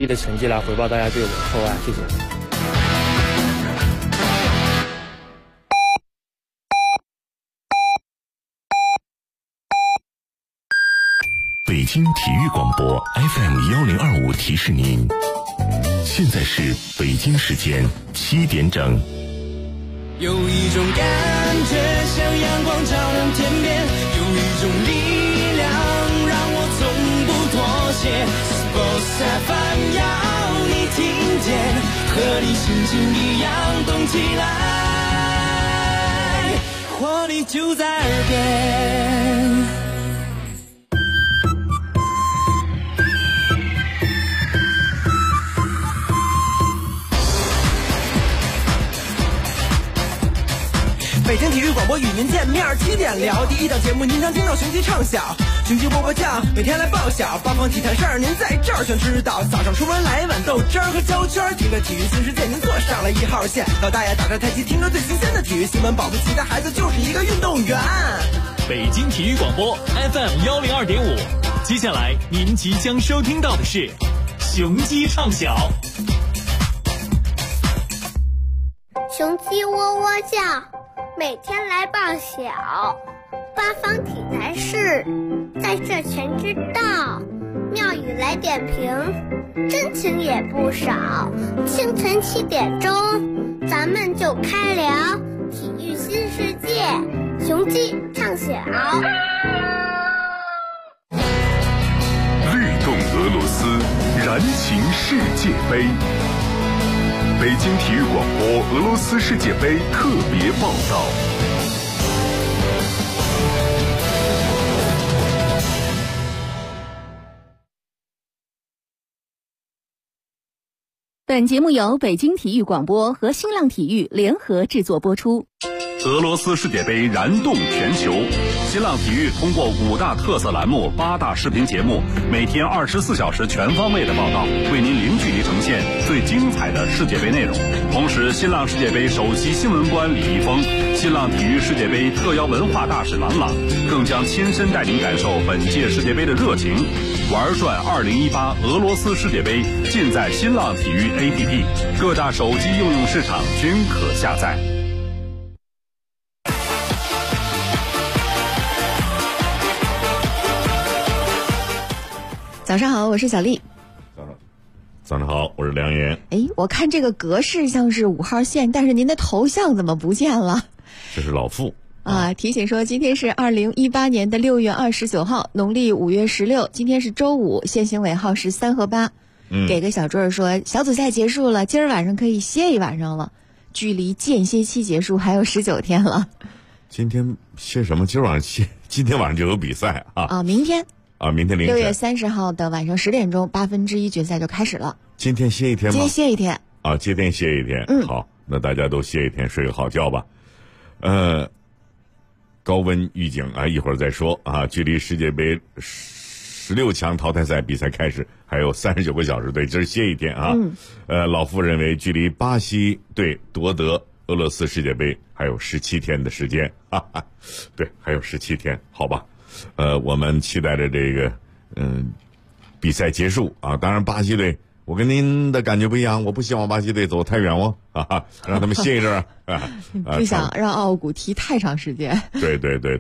的成绩来回报大家对我的厚爱，谢谢。 北京体育广播 FM1025 提示您，现在是北京时间7点整。 有一种感觉像阳光照亮天边，有一种力量让我从不妥协。Sports FM 要你听见，和你心情一样动起来，活力就在耳边。 北京体育广播与您见面，7点聊第一档节目，您将听到雄鸡唱晓，雄鸡波波酱每天来报晓，八方体坛事儿您在这儿全知道。早上出门来一碗豆汁儿和胶圈，听着体育新世界您坐上了1号线，老大爷打着太极听着最新鲜的体育新闻，保不齐的孩子就是一个运动员。 北京体育广播 FM102.5，接下来您即将收听到的是雄鸡唱晓。 雄鸡喔喔叫，每天来报晓，八方体坛事在这全知道，妙语来点评，真情也不少。清晨7点钟，咱们就开聊体育新世界，雄鸡唱晓。 律动俄罗斯，燃情世界杯。北京体育广播俄罗斯世界杯特别报道。 本节目由北京体育广播和新浪体育联合制作播出。 俄罗斯世界杯燃动全球，新浪体育通过5大特色栏目、8大视频节目，每天24小时全方位的报道，为您零距离呈现最精彩的世界杯内容。同时，新浪世界杯首席新闻官李易峰、新浪体育世界杯特邀文化大使郎朗，更将亲身带您感受本届世界杯的热情。玩转2018俄罗斯世界杯，尽在新浪体育 APP， 各大手机应用市场均可下载。 早上好，我是小丽。 早上好，我是梁岩。 我看这个格式像是5号线，但是您的头像怎么不见了？ 这是老傅提醒说今天是2018年的6月29号，农历5月16，今天是周五，现行尾号是3和8。给个小坠儿说，小组赛结束了，今儿晚上可以歇一晚上了，距离间歇期结束还有19天了。 今天歇什么？今晚上歇，今天晚上就有比赛明天明天凌晨 6月30号的晚上10点钟1/8决赛就开始了。 今天歇一天吗？ 今天歇一天今天歇一天。好，那大家都歇一天，睡个好觉吧。高温预警一会儿再说距离世界杯16强淘汰赛比赛开始还有39个小时，对，今儿歇一天老傅认为距离巴西队夺得俄罗斯世界杯还有17天的时间对，还有17天，好吧。我们期待着这个比赛结束当然巴西队我跟您的感觉不一样，我不希望巴西队走太远让他们歇一阵不想让奥古踢太长时间。 对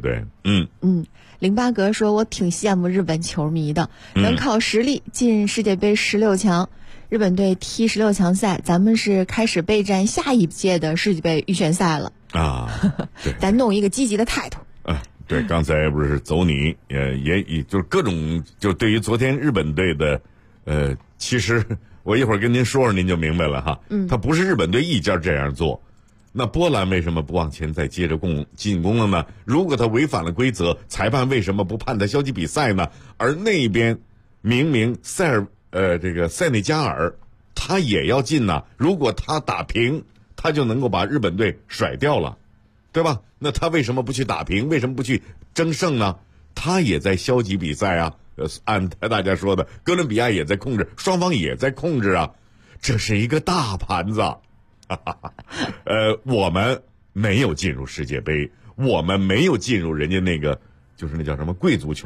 08格说，我挺羡慕日本球迷的，能靠实力进世界杯16强。日本队踢16强赛，咱们是开始备战下一届的世界杯预选赛了对， 咱弄一个积极的态度。 对，刚才不是走你也就是各种，就对于昨天日本队的其实我一会儿跟您说说您就明白了他不是日本队一家这样做，那波兰为什么不往前再接着进攻了呢？如果他违反了规则，裁判为什么不判他消极比赛呢？而那边明明塞内加尔他也要进呢，如果他打平，他就能够把日本队甩掉了，对吧？那他为什么不去打平？为什么不去争胜呢？他也在消极比赛按大家说的，哥伦比亚也在控制，双方也在控制这是一个大盘子我们没有进入世界杯，我们没有进入人家那个就是那叫什么贵族圈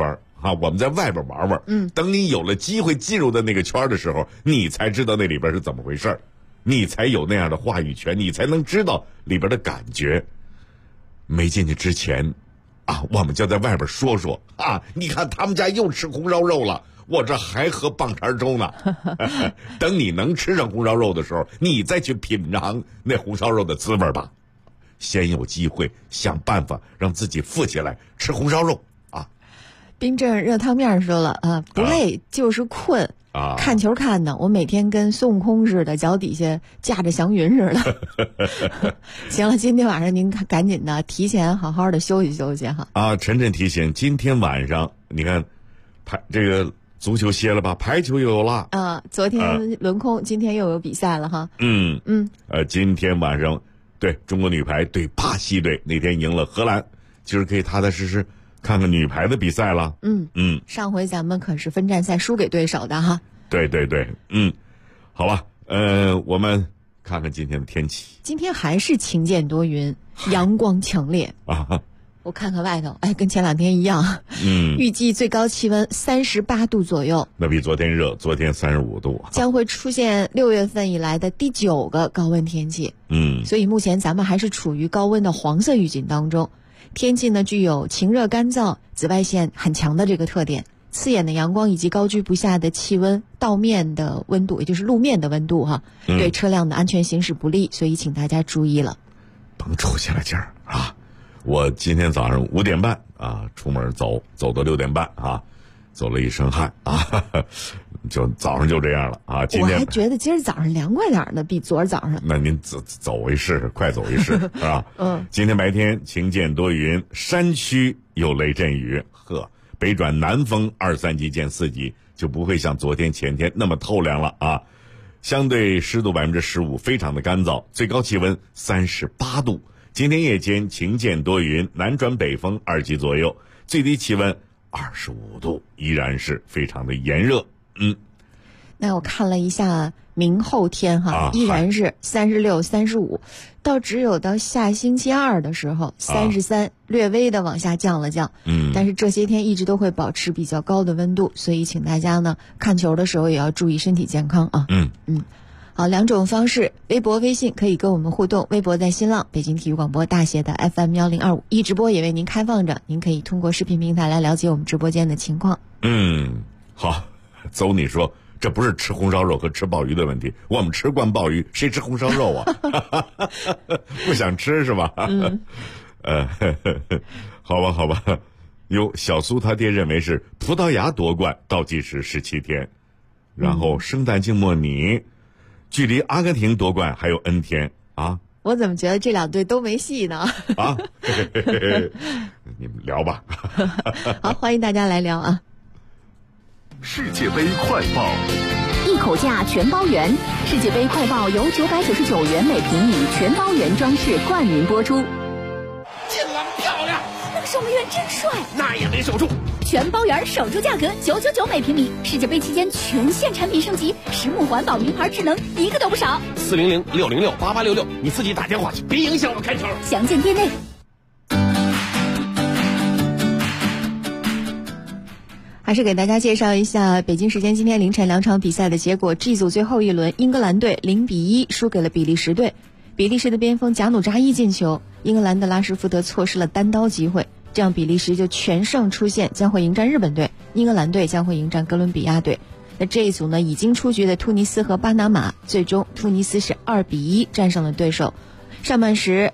我们在外边玩玩。等你有了机会进入的那个圈的时候，你才知道那里边是怎么回事，你才有那样的话语权，你才能知道里边的感觉。没进去之前我们就在外边说说你看他们家又吃红烧肉了，我这还喝棒碴粥呢。等你能吃上红烧肉的时候，你再去品尝那红烧肉的滋味吧。先有机会想办法让自己富起来，吃红烧肉冰镇热汤面说了不累就是困看球看的，我每天跟孙悟空似的，脚底下架着祥云似的。行了，今天晚上您赶紧的提前好好的休息休息哈。 晨晨提醒，今天晚上你看这个足球歇了吧，排球又有了昨天轮空，今天又有比赛了哈。 今天晚上对中国女排对巴西队，那天赢了荷兰，今儿可以踏踏实实看看女排的比赛了。 上回咱们可是分站赛输给对手的哈。 对，好吧，我们看看今天的天气。 今天还是晴见多云，阳光强烈我看看外头，跟前两天一样。预计最高气温38度左右， 那比昨天热，昨天35度， 将会出现6月份以来的第9个高温天气。所以目前咱们还是处于高温的黄色预警当中。天气呢具有晴热干燥、紫外线很强的这个特点，刺眼的阳光以及高居不下的气温，道面的温度，也就是路面的温度对车辆的安全行驶不利，所以请大家注意了。 甭出去了今儿我今天早上5点半出门走到6点半走了一身汗就早上就这样了今天我还觉得今儿早上凉快点呢，比昨儿早上。 那您走一试，快走一试今天白天晴见多云，山区有雷阵雨，北转南风2、3级见4级，就不会像昨天前天那么透凉了相对湿度15%，非常的干燥，最高气温38度。今天夜间晴见多云，南转北风2级左右，最低气温25度，依然是非常的炎热。 那我看了一下明后天依然是36、35，到只有到下星期2的时候33，略微的往下降了降。但是这些天一直都会保持比较高的温度，所以请大家呢看球的时候也要注意身体健康好，两种方式，微博、微信可以跟我们互动。微博在新浪北京体育广播大写的 FM10251，直播也为您开放着，您可以通过视频平台来了解我们直播间的情况。 好，邹你说这不是吃红烧肉和吃鲍鱼的问题，我们吃惯鲍鱼，谁吃红烧肉不想吃是吧？好吧。小苏他爹认为是葡萄牙夺冠倒计时17天，然后圣诞静默尼距离阿根廷夺冠还有 N 天我怎么觉得这两队都没戏呢？ 你们聊吧。 好，欢迎大家来聊世界杯快报， 一口价全包圆。世界杯快报由999元每平米全包圆装饰冠名播出。 进了，漂亮！ 那个守门员真帅， 那也没守住。 全包圆守住价格999每平米，世界杯期间全线产品升级，实木环保名牌智能一个都不少。 400-606-8866，你自己打电话去，别影响我开球。 详见店内。 还是给大家介绍一下北京时间今天凌晨2场比赛的结果。G 组最后一轮，英格兰队0-1输给了比利时队，比利时的边锋贾努扎伊进球，英格兰的拉什福德错失了单刀机会，这样比利时就全胜出线，将会迎战日本队，英格兰队将会迎战哥伦比亚队。那这一组呢，已经出局的突尼斯和巴拿马，最终突尼斯是2-1战胜了对手。上半时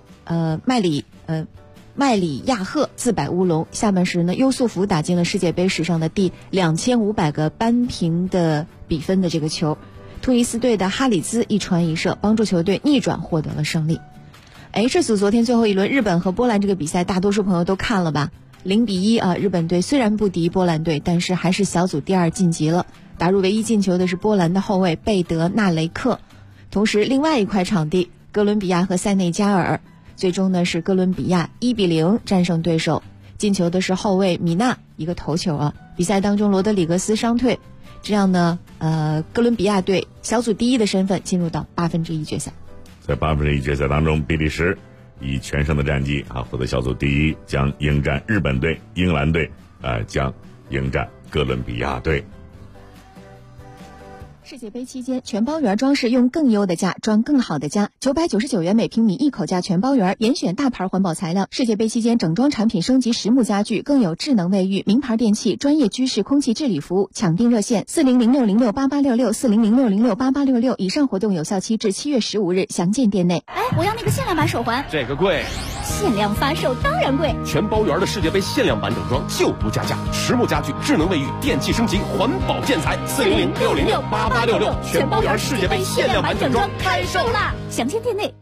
麦里亚赫自摆乌龙，下半时呢，优素福打进了世界杯史上的第2500个扳平的比分的这个球，突尼斯队的哈里兹一传一射，帮助球队逆转获得了胜利。H 组昨天最后一轮日本和波兰这个比赛，大多数朋友都看了吧？0-1日本队虽然不敌波兰队，但是还是小组第2晋级了。打入唯一进球的是波兰的后卫贝德纳雷克。同时另外一块场地，哥伦比亚和塞内加尔，最终呢是哥伦比亚1-0战胜对手，进球的是后卫米纳一个头球比赛当中罗德里格斯伤退，这样呢哥伦比亚队小组第1的身份进入到1/8决赛。 在1/8决赛当中，比利时以全胜的战绩获得小组第1，将迎战日本队，英格兰队将迎战哥伦比亚队。 世界杯期间，全包园装饰用更优的价装更好的家，999元每平米一口价全包园，严选大牌环保材料。世界杯期间，整装产品升级实木家具，更有智能卫浴、名牌电器、专业居室空气治理服务。抢订热线4006068866，4006068866。以上活动有效期至7月15日，详见店内。 哎，我要那个限量版手环。 这个贵。 限量发售当然贵。 全包园的世界杯限量版整装就不加价，实木家具、智能卫浴、电器升级、环保建材。400-606-8866，全包园世界杯限量版整装开售啦！ 详见店内。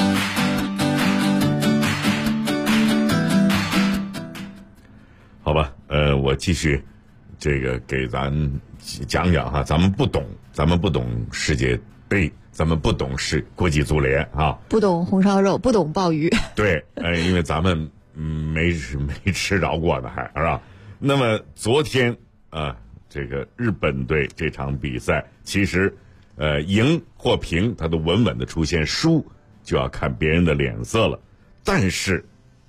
好吧，我继续这个给咱讲讲哈，咱们不懂世界杯，咱们不懂是国际足联啊， 不懂红烧肉，不懂鲍鱼。 对，因为咱们没吃着过呢，还是吧？那么昨天这个日本队这场比赛，其实赢或平，他都稳稳的出现，输就要看别人的脸色了。但是，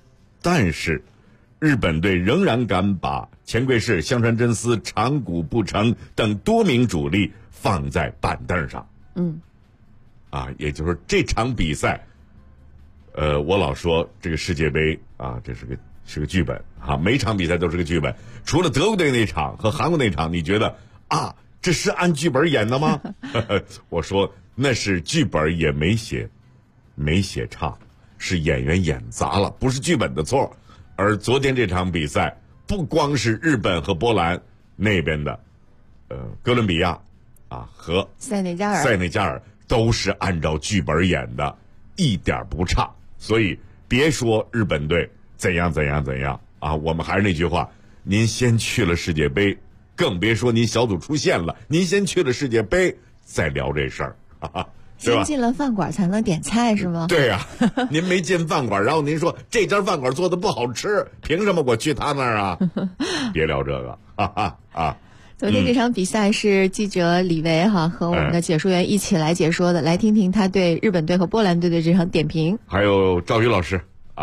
日本队仍然敢把前贵士、香川真司、长谷部诚等多名主力放在板凳上。也就是说这场比赛，我老说这个世界杯啊，这是个剧本啊，每场比赛都是个剧本。除了德国队那场和韩国那场，你觉得啊，这是按剧本演的吗？我说那是剧本也没写差，是演员演砸了，不是剧本的错。而昨天这场比赛，不光是日本和波兰那边的，哥伦比亚和塞内加尔都是按照剧本演的，一点不差。所以别说日本队怎样啊，我们还是那句话，您先去了世界杯，更别说您小组出线了，您先去了世界杯再聊这事儿啊。 先进了饭馆才能点菜是吗？ 对呀，您没进饭馆，然后您说这家饭馆做的不好吃，凭什么我去他那儿啊？别聊这个昨天这场比赛是记者李维和我们的解说员一起来解说的，来听听他对日本队和波兰队的这场点评。 还有赵宇老师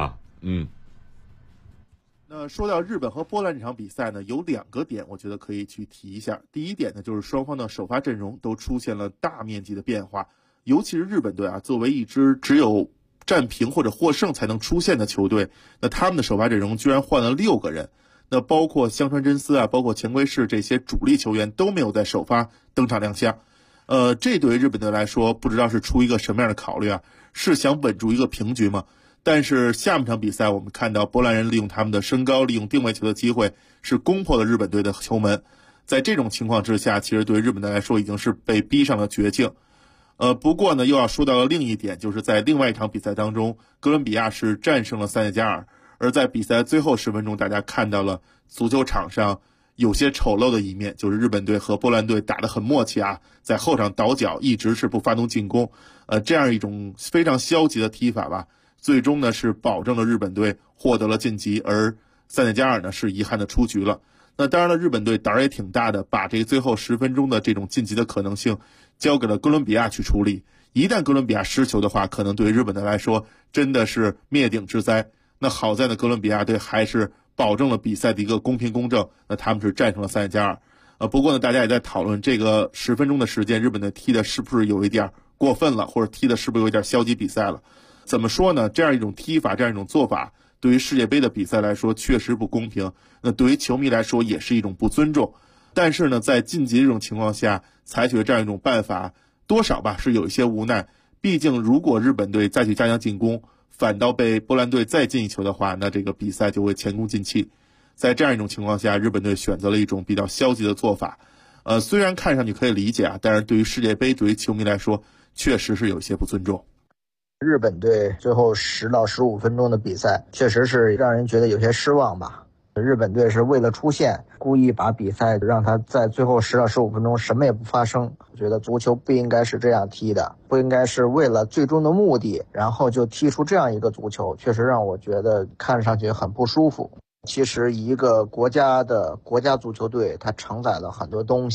那说到日本和波兰这场比赛呢，有2个点我觉得可以去提一下。第一点呢，就是双方的首发阵容都出现了大面积的变化，尤其是日本队作为一支只有战平或者获胜才能出现的球队，那他们的首发阵容居然换了6个人，那包括香川真司包括前贵士这些主力球员都没有在首发登场亮相。这对于日本队来说，不知道是出一个什么样的考虑是想稳住一个平局吗？但是下半场比赛我们看到波兰人利用他们的身高，利用定位球的机会是攻破了日本队的球门。在这种情况之下，其实对于日本队来说已经是被逼上了绝境。不过呢，又要说到了另一点，就是在另外一场比赛当中，哥伦比亚是战胜了塞内加尔，而在比赛最后10分钟，大家看到了足球场上有些丑陋的一面，就是日本队和波兰队打得很默契在后场倒脚，一直是不发动进攻，这样一种非常消极的踢法吧，最终呢是保证了日本队获得了晋级，而塞内加尔呢是遗憾的出局了。那当然了，日本队胆儿也挺大的，把这最后10分钟的这种晋级的可能性交给了哥伦比亚去处理。一旦哥伦比亚失球的话，可能对于日本队来说真的是灭顶之灾。那好在呢，哥伦比亚队还是保证了比赛的一个公平公正，那他们是战胜了塞内加尔。不过呢，大家也在讨论这个10分钟的时间，日本队踢的是不是有一点过分了，或者踢的是不是有一点消极比赛了？怎么说呢？这样一种踢法，这样一种做法，对于世界杯的比赛来说确实不公平，那对于球迷来说也是一种不尊重。但是呢，在晋级这种情况下采取了这样一种办法，多少吧是有一些无奈。毕竟如果日本队再去加强进攻，反倒被波兰队再进一球的话，那这个比赛就会前功尽弃。在这样一种情况下，日本队选择了一种比较消极的做法。虽然看上去可以理解但是对于世界杯，对于球迷来说确实是有一些不尊重。 日本队最后10到15分钟的比赛确实是让人觉得有些失望吧。日本队是为了出线，故意把比赛让他在最后10到15分钟什么也不发生。我觉得足球不应该是这样踢的，不应该是为了最终的目的然后就踢出这样一个足球，确实让我觉得看上去很不舒服。其实一个国家的国家足球队它承载了很多东西，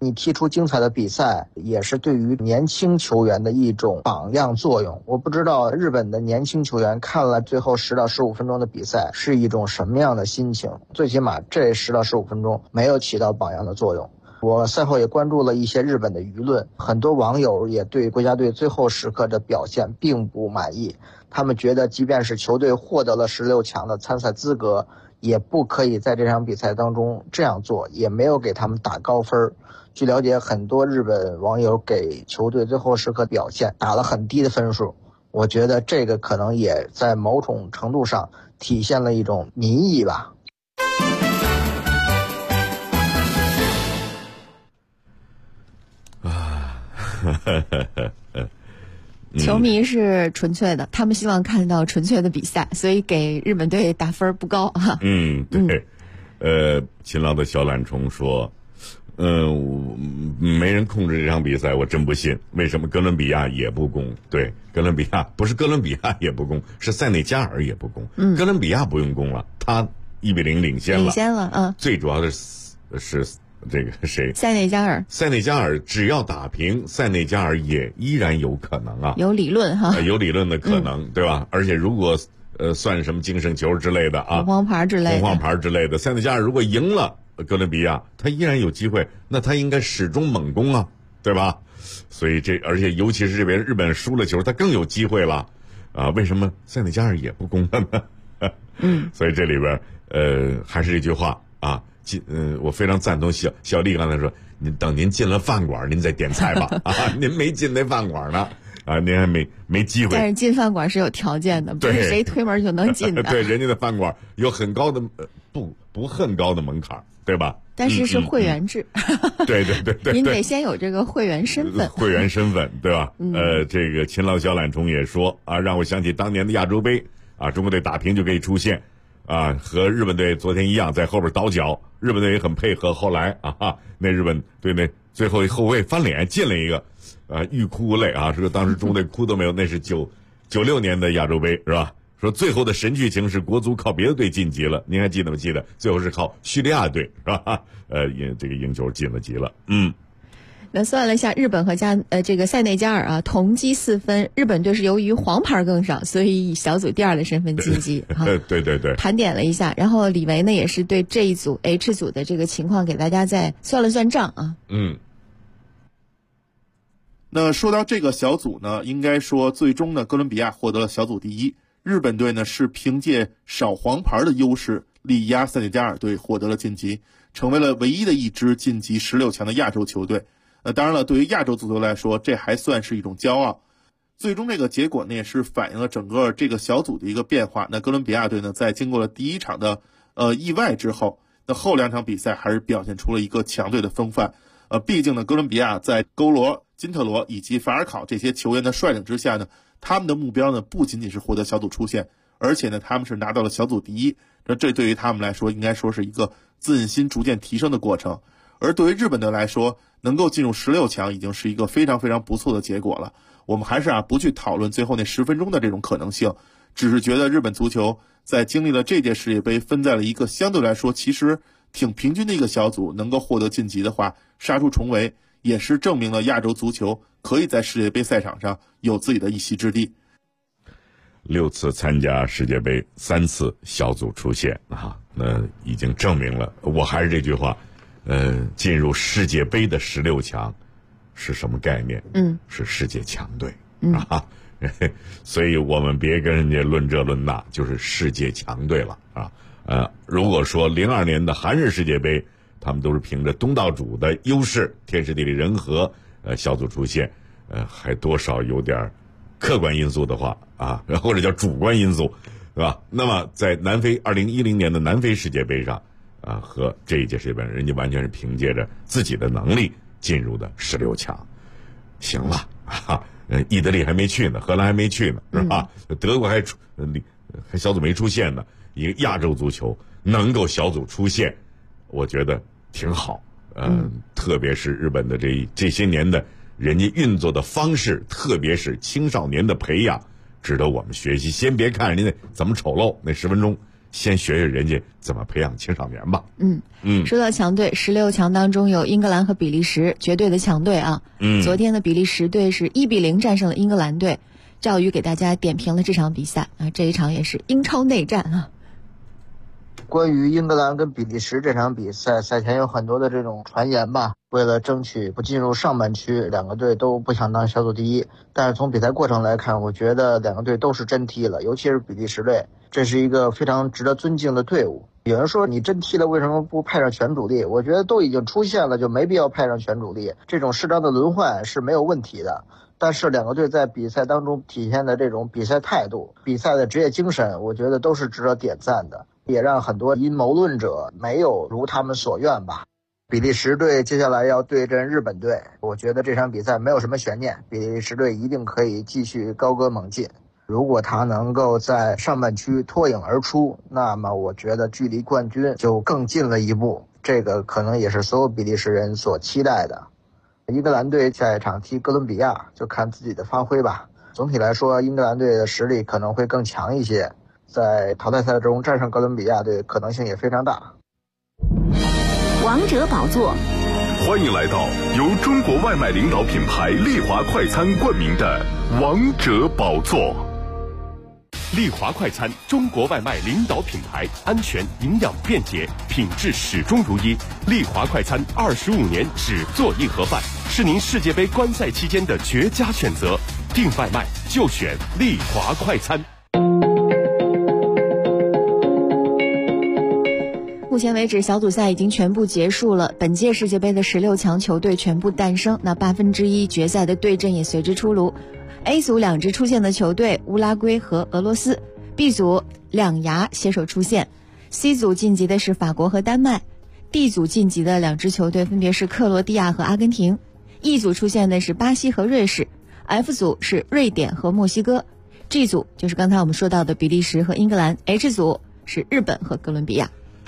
你踢出精彩的比赛，也是对于年轻球员的一种榜样作用。我不知道日本的年轻球员看了最后10到15分钟的比赛是一种什么样的心情，最起码这10到15分钟没有起到榜样的作用。我赛后也关注了一些日本的舆论，很多网友也对国家队最后时刻的表现并不满意，他们觉得即便是球队获得了16强的参赛资格，也不可以在这场比赛当中这样做，也没有给他们打高分。据了解，很多日本网友给球队最后时刻表现打了很低的分数，我觉得这个可能也在某种程度上体现了一种民意吧。 球迷是纯粹的，他们希望看到纯粹的比赛，所以给日本队打分不高哈。 对。勤劳的小懒虫说，没人控制这场比赛，我真不信。为什么哥伦比亚也不攻？对，哥伦比亚不是哥伦比亚也不攻，是塞内加尔也不攻。哥伦比亚不用攻了，他1-0领先了。最主要的是这个谁？ 塞内加尔。 塞内加尔只要打平，塞内加尔也依然有可能啊， 有理论哈， 有理论的可能，对吧？而且如果算什么净胜球之类的啊， 红黄牌之类的， 塞内加尔如果赢了哥伦比亚，他依然有机会，那他应该始终猛攻啊，对吧？所以而且尤其是这边日本输了球，他更有机会了啊！为什么塞内加尔也不攻了呢？所以这里边还是这句话啊。我非常赞同小丽刚才说，您等您进了饭馆，您再点菜吧啊！您没进那饭馆呢啊，您还没机会。 但是进饭馆是有条件的，不是谁推门就能进的。 对，人家的饭馆有很高的不很高的门槛，对吧？ 但是是会员制。 对， 您得先有这个会员身份。 会员身份，对吧？这个勤劳小懒虫也说啊，让我想起当年的亚洲杯啊，中国队打平就可以出线。啊，和日本队昨天一样，在后边倒脚，日本队也很配合。后来那日本队那最后一后卫翻脸进了一个，欲哭无泪啊！说当时中国队哭都没有，那是96年的亚洲杯是吧？说最后的神剧情是国足靠别的队晋级了，您还记得不记得？最后是靠叙利亚队是吧？这个赢球晋了级了， 那算了一下，日本和这个塞内加尔啊同积4分，日本队是由于黄牌更少，所以以小组第2的身份晋级。 对。 盘点了一下，然后李维呢也是对这一组 H 组的这个情况给大家再算了算账啊。 那说到这个小组呢，应该说最终呢，哥伦比亚获得了小组第1，日本队呢是凭借少黄牌的优势力压塞内加尔队获得了晋级，成为了唯一的一支晋级16强的亚洲球队。当然了，对于亚洲足球来说，这还算是一种骄傲。最终这个结果呢，也是反映了整个这个小组的一个变化。那哥伦比亚队呢，在经过了第1场的意外之后，那后2场比赛还是表现出了一个强队的风范。毕竟呢，哥伦比亚在勾罗、金特罗以及法尔考这些球员的率领之下呢，他们的目标呢不仅仅是获得小组出线，而且呢，他们是拿到了小组第1。这对于他们来说，应该说是一个自信心逐渐提升的过程。而对于日本队来说，能够进入16强已经是一个非常非常不错的结果了。我们还是不去讨论最后那10分钟的这种可能性，只是觉得日本足球在经历了这届世界杯分在了一个相对来说其实挺平均的一个小组，能够获得晋级的话，杀出重围，也是证明了亚洲足球可以在世界杯赛场上有自己的一席之地。 6次参加世界杯，3次小组出线那已经证明了，我还是这句话，进入世界杯的16强是什么概念？是世界强队所以我们别跟人家论这论那，就是世界强队了如果说02年的韩日世界杯，他们都是凭着东道主的优势，天时地利人和小组出线，还多少有点客观因素的话或者叫主观因素，对吧？那么在2010年的南非世界杯上和这一届世界杯，人家完全是凭借着自己的能力进入的16强。行了意大利还没去呢，荷兰还没去呢，是吧？德国还小组没出现呢。一个亚洲足球能够小组出线，我觉得挺好。特别是日本的这些年的人家运作的方式，特别是青少年的培养，值得我们学习。先别看人家怎么丑陋，那10分钟先学学人家怎么培养青少年吧。 说到强队，16强当中有英格兰和比利时，绝对的强队啊。昨天的比利时队是1-0战胜了英格兰队。赵宇给大家点评了这场比赛啊，这一场也是英超内战啊。 关于英格兰跟比利时这场比赛，赛前有很多的这种传言吧，为了争取不进入上半区，两个队都不想当小组第一。但是从比赛过程来看，我觉得两个队都是真踢了，尤其是比利时队，这是一个非常值得尊敬的队伍。有人说你真踢了为什么不派上全主力？我觉得都已经出现了，就没必要派上全主力，这种适当的轮换是没有问题的。但是两个队在比赛当中体现的这种比赛态度、比赛的职业精神，我觉得都是值得点赞的，也让很多阴谋论者没有如他们所愿吧。比利时队接下来要对阵日本队，我觉得这场比赛没有什么悬念，比利时队一定可以继续高歌猛进。如果他能够在上半区脱颖而出，那么我觉得距离冠军就更近了一步，这个可能也是所有比利时人所期待的。英格兰队下一场踢哥伦比亚，就看自己的发挥吧。总体来说，英格兰队的实力可能会更强一些，在淘汰赛中战胜哥伦比亚队可能性也非常大。 王者宝座， 欢迎来到由中国外卖领导品牌丽华快餐冠名的王者宝座。 丽华快餐，中国外卖领导品牌，安全、营养、便捷，品质始终如一。丽华快餐25年只做硬盒饭，是您世界杯观赛期间的绝佳选择。订外卖就选丽华快餐。 目前为止，小组赛已经全部结束了，本届世界杯的16强球队全部诞生，那1/8决赛的对阵也随之出炉。A 组2支出现的球队乌拉圭和俄罗斯， B 组两牙携手出现， C 组晋级的是法国和丹麦， D 组晋级的2支球队分别是克罗地亚和阿根廷， E 组出现的是巴西和瑞士， F 组是瑞典和墨西哥， G 组就是刚才我们说到的比利时和英格兰， H 组是日本和哥伦比亚。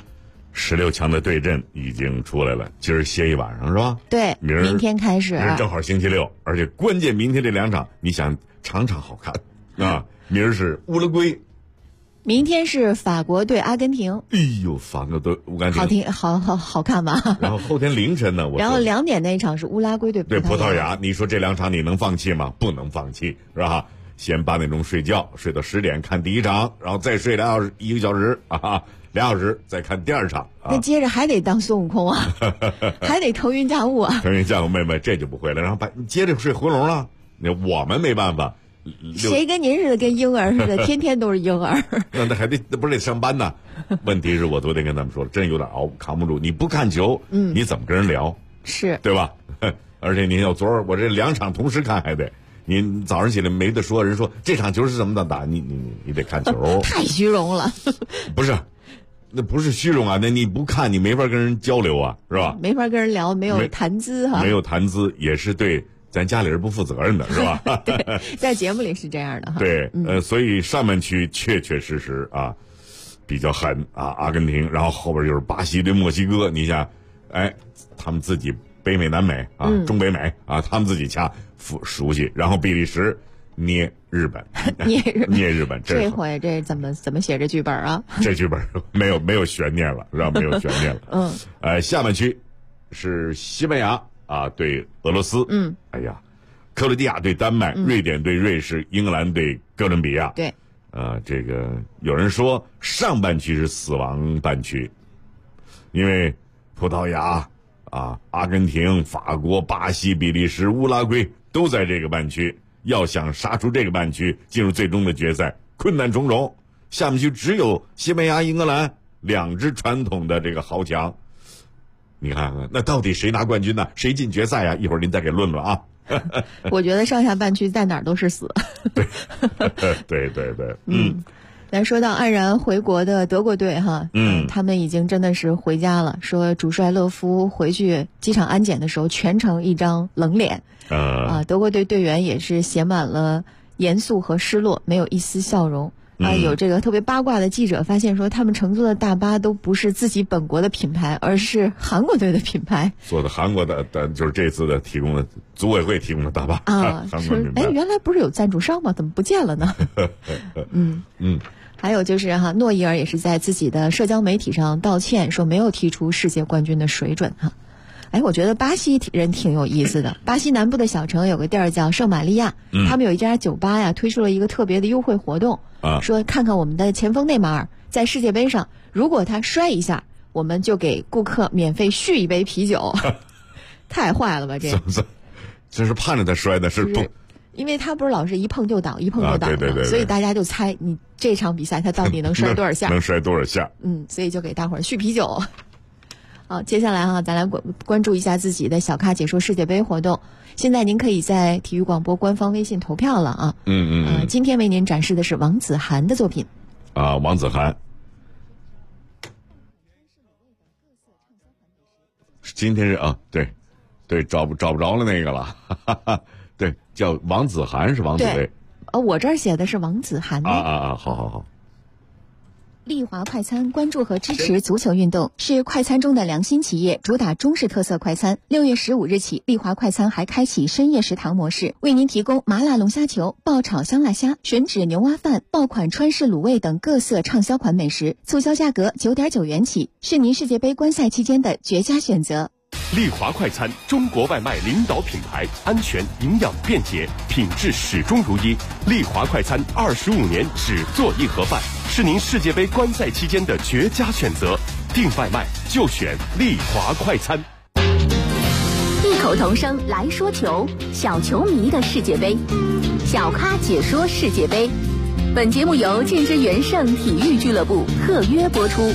16强的对阵已经出来了，今儿歇一晚上是吧？ 对，明天开始， 正好星期六，而且关键明天这2场，你想场好看啊！明儿是乌拉圭， 明天是法国对阿根廷。 哎呦，法国对乌干廷，好看吧？ 然后后天凌晨呢， 然后2点那一场是乌拉圭对葡萄牙。你说这2场你能放弃吗？不能放弃，是吧？先8点钟睡觉，睡到10点看第1场，然后再睡1个小时啊。2小时再看第2场， 那接着还得当孙悟空啊，还得腾云驾雾啊。 腾云驾雾，妹妹这就不会了。然后接着睡回笼了，我们没办法。 谁跟您似的，跟婴儿似的，天天都是婴儿。 那还得不是得上班呢？问题是我昨天跟他们说，真有点扛不住。你不看球，你怎么跟人聊？ 是， 对吧？而且您要昨儿我这2场同时看还得。您早上起来没得说，人说这场球是怎么打，你得看球。 太虚荣了。 不是。那不是虚荣啊，那你不看你没法跟人交流啊，是吧？ 没法跟人聊，没有谈资哈。 没有谈资也是对咱家里人不负责任的，是吧？ 对，在节目里是这样的哈。 对，所以上半区确实啊比较狠啊，阿根廷，然后后边就是巴西对墨西哥，你想，他们自己北美、南美啊，中北美啊，他们自己掐熟悉，然后比利时。捏日本， 这回这怎么写这剧本啊？ 这剧本没有悬念了，是吧？没有悬念了。下半区是西班牙啊对俄罗斯，哎呀，克罗地亚对丹麦，瑞典对瑞士，英格兰对哥伦比亚。 对， 这个有人说上半区是死亡半区，因为葡萄牙啊、阿根廷、法国、巴西、比利时、乌拉圭都在这个半区。要想杀出这个半区进入最终的决赛，困难重重。下半区只有西班牙、英格兰2支传统的这个豪强。你看看，那到底谁拿冠军呢？谁进决赛啊？一会儿您再给论论啊。 我觉得上下半区在哪儿都是死。 对， 咱说到黯然回国的德国队哈，他们已经真的是回家了。说主帅勒夫回去机场安检的时候，全程一张冷脸。德国队队员也是写满了严肃和失落，没有一丝笑容。有这个特别八卦的记者发现说，他们乘坐的大巴都不是自己本国的品牌，而是韩国队的品牌。 做的韩国的，就是这次的提供的组委会提供的大巴韩国品牌。 原来不是有赞助商吗？怎么不见了呢？ 还有就是诺伊尔也是在自己的社交媒体上道歉，说没有踢出世界冠军的水准我觉得巴西人挺有意思的。巴西南部的小城有个地儿叫圣玛利亚，他们有一家酒吧呀，推出了一个特别的优惠活动，说看看我们的前锋内马尔在世界杯上，如果他摔一下，我们就给顾客免费续一杯啤酒。太坏了吧这是盼着他摔的，是不？ 因为他不是老是一碰就倒，一碰就倒嘛， 对， 所以大家就猜你这场比赛他到底能摔多少下？ 能摔多少下？ 所以就给大伙儿续啤酒。好，接下来咱来关注一下自己的小咖解说世界杯活动。现在您可以在体育广播官方微信投票了啊。今天为您展示的是王子涵的作品。 王子涵。今天是对，找不着了那个了，对，叫王子涵是王子维。 我这儿写的是王子涵。 好。 丽华快餐关注和支持足球运动，是快餐中的良心企业，主打中式特色快餐。6月15日起，丽华快餐还开启深夜食堂模式，为您提供麻辣龙虾球、爆炒香辣虾、吮指牛蛙饭、爆款川式卤味等各色畅销款美食，促销价格9.9元起，是您世界杯观赛期间的绝佳选择。 丽华快餐，中国外卖领导品牌，安全、营养、便捷，品质始终如一。丽华快餐25年只做一盒饭，是您世界杯观赛期间的绝佳选择。订外卖就选丽华快餐。 异口同声来说球，小球迷的世界杯，小咖解说世界杯。本节目由建之元盛体育俱乐部特约播出。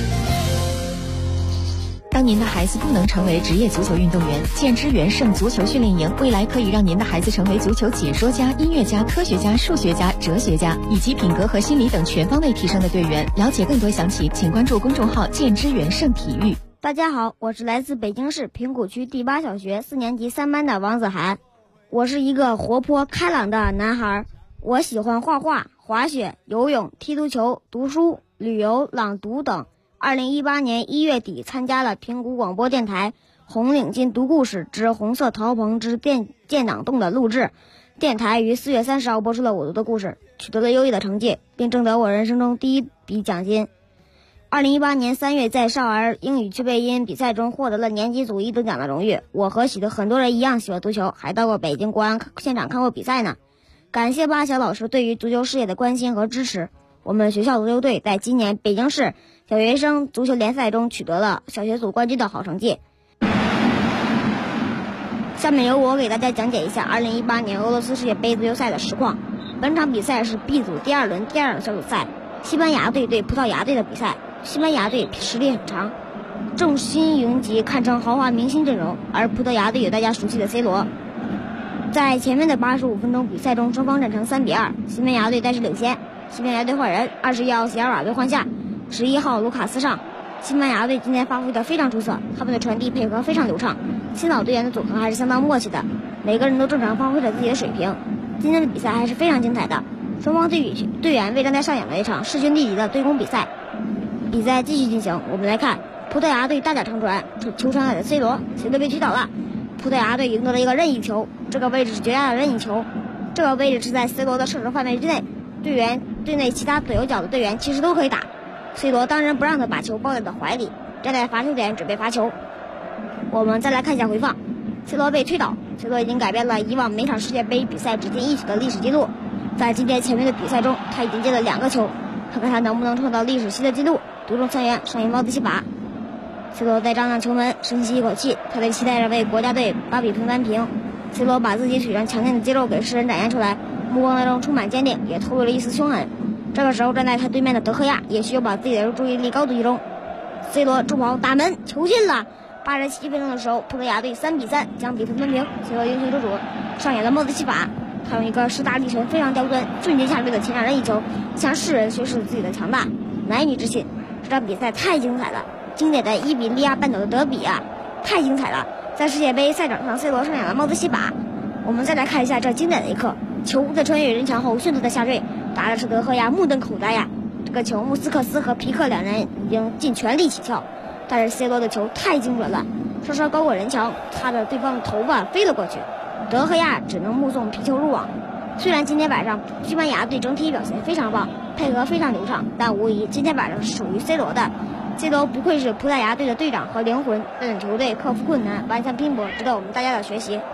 当您的孩子不能成为职业足球运动员，建之元盛足球训练营未来可以让您的孩子成为足球解说家、音乐家、科学家、数学家、哲学家，以及品格和心理等全方位提升的队员。了解更多详情，请关注公众号建之元盛体育。 大家好，我是来自北京市平谷区第8小学4年级3班的王子涵。我是一个活泼开朗的男孩，我喜欢画画、滑雪、游泳、踢足球、读书、旅游、朗读等。2018年1月底参加了平谷广播电台红领巾读故事之红色陶棚之建党洞的录制。电台于4月30号播出了我读的故事，取得了优异的成绩，并争得我人生中第一笔奖金。2018年3月在少儿英语趣配音比赛中获得了年级组1等奖的荣誉。我和许多很多人一样喜欢足球，还到过北京国安现场看过比赛呢。感谢巴小老师对于足球事业的关心和支持。我们学校足球队在今年北京市小学生足球联赛中取得了小学组冠军的好成绩。下面由我给大家讲解一下2018年俄罗斯世界杯足球赛的实况。本场比赛是 B 组第2轮第2小组赛，西班牙队对葡萄牙队的比赛。西班牙队实力很强，众星云集，堪称豪华明星阵容，而葡萄牙队有大家熟悉的 C 罗。在前面的85分钟比赛中，双方战成3-2，西班牙队暂时领先。西班牙队换人，21号席尔瓦被换下，11号卢卡斯上。西班牙队今天发挥得非常出色，他们的传递配合非常流畅，新老队员的组合还是相当默契的，每个人都正常发挥着自己的水平。今天的比赛还是非常精彩的，双方队员为正在上演的一场势均力敌的对攻比赛。比赛继续进行，我们来看葡萄牙队大脚长传，球传给了 C 罗被推倒了，葡萄牙队赢得了一个任意球，这个位置是绝佳的任意球，这个位置是在 C 罗的射程范围之内，队内其他左右脚的队员其实都可以打。C 罗当然不让他把球抱在他怀里，站在罚球点准备罚球。我们再来看一下回放 ，C 罗被推倒 ，C 罗已经改变了以往每场世界杯比赛只进1球的历史记录。在今天前面的比赛中，他已经进了2个球，看看他能不能创造历史新的记录，独中3元，上演帽子戏法。C 罗在张亮球门，深吸一口气，他在期待着为国家队8比0扳平。C 罗把自己腿上强健的肌肉给世人展现出来，目光当中充满坚定，也透露了一丝凶狠。这个时候站在他对面的德赫亚也需要把自己的注意力高度集中。C 罗助跑打门，球进了。87分钟的时候，葡萄牙队3比3将比分扳平。C 罗英雄之主上演了帽子戏法，他用一个势大力沉、非常刁钻、瞬间下坠的前场任意球，向世人宣示自己的强大，难以置信。这场比赛太精彩了，经典的伊比利亚半岛的德比啊，太精彩了！在世界杯赛场上 ，C 罗上演了帽子戏法。我们再来看一下这经典的一刻，球在穿越人墙后迅速的下坠，打的是德赫亚目瞪口呆呀。这个球，穆斯克斯和皮克两人已经尽全力起跳，但是 C 罗的球太精准了，稍稍高过人墙，擦着对方的头发飞了过去，德赫亚只能目送皮球入网。虽然今天晚上西班牙队整体表现非常棒， 配合非常流畅，但无疑今天晚上是属于 C 罗的。C 罗不愧是葡萄牙队的队长和灵魂，带领球队克服困难，顽强拼搏，值得我们大家的学习。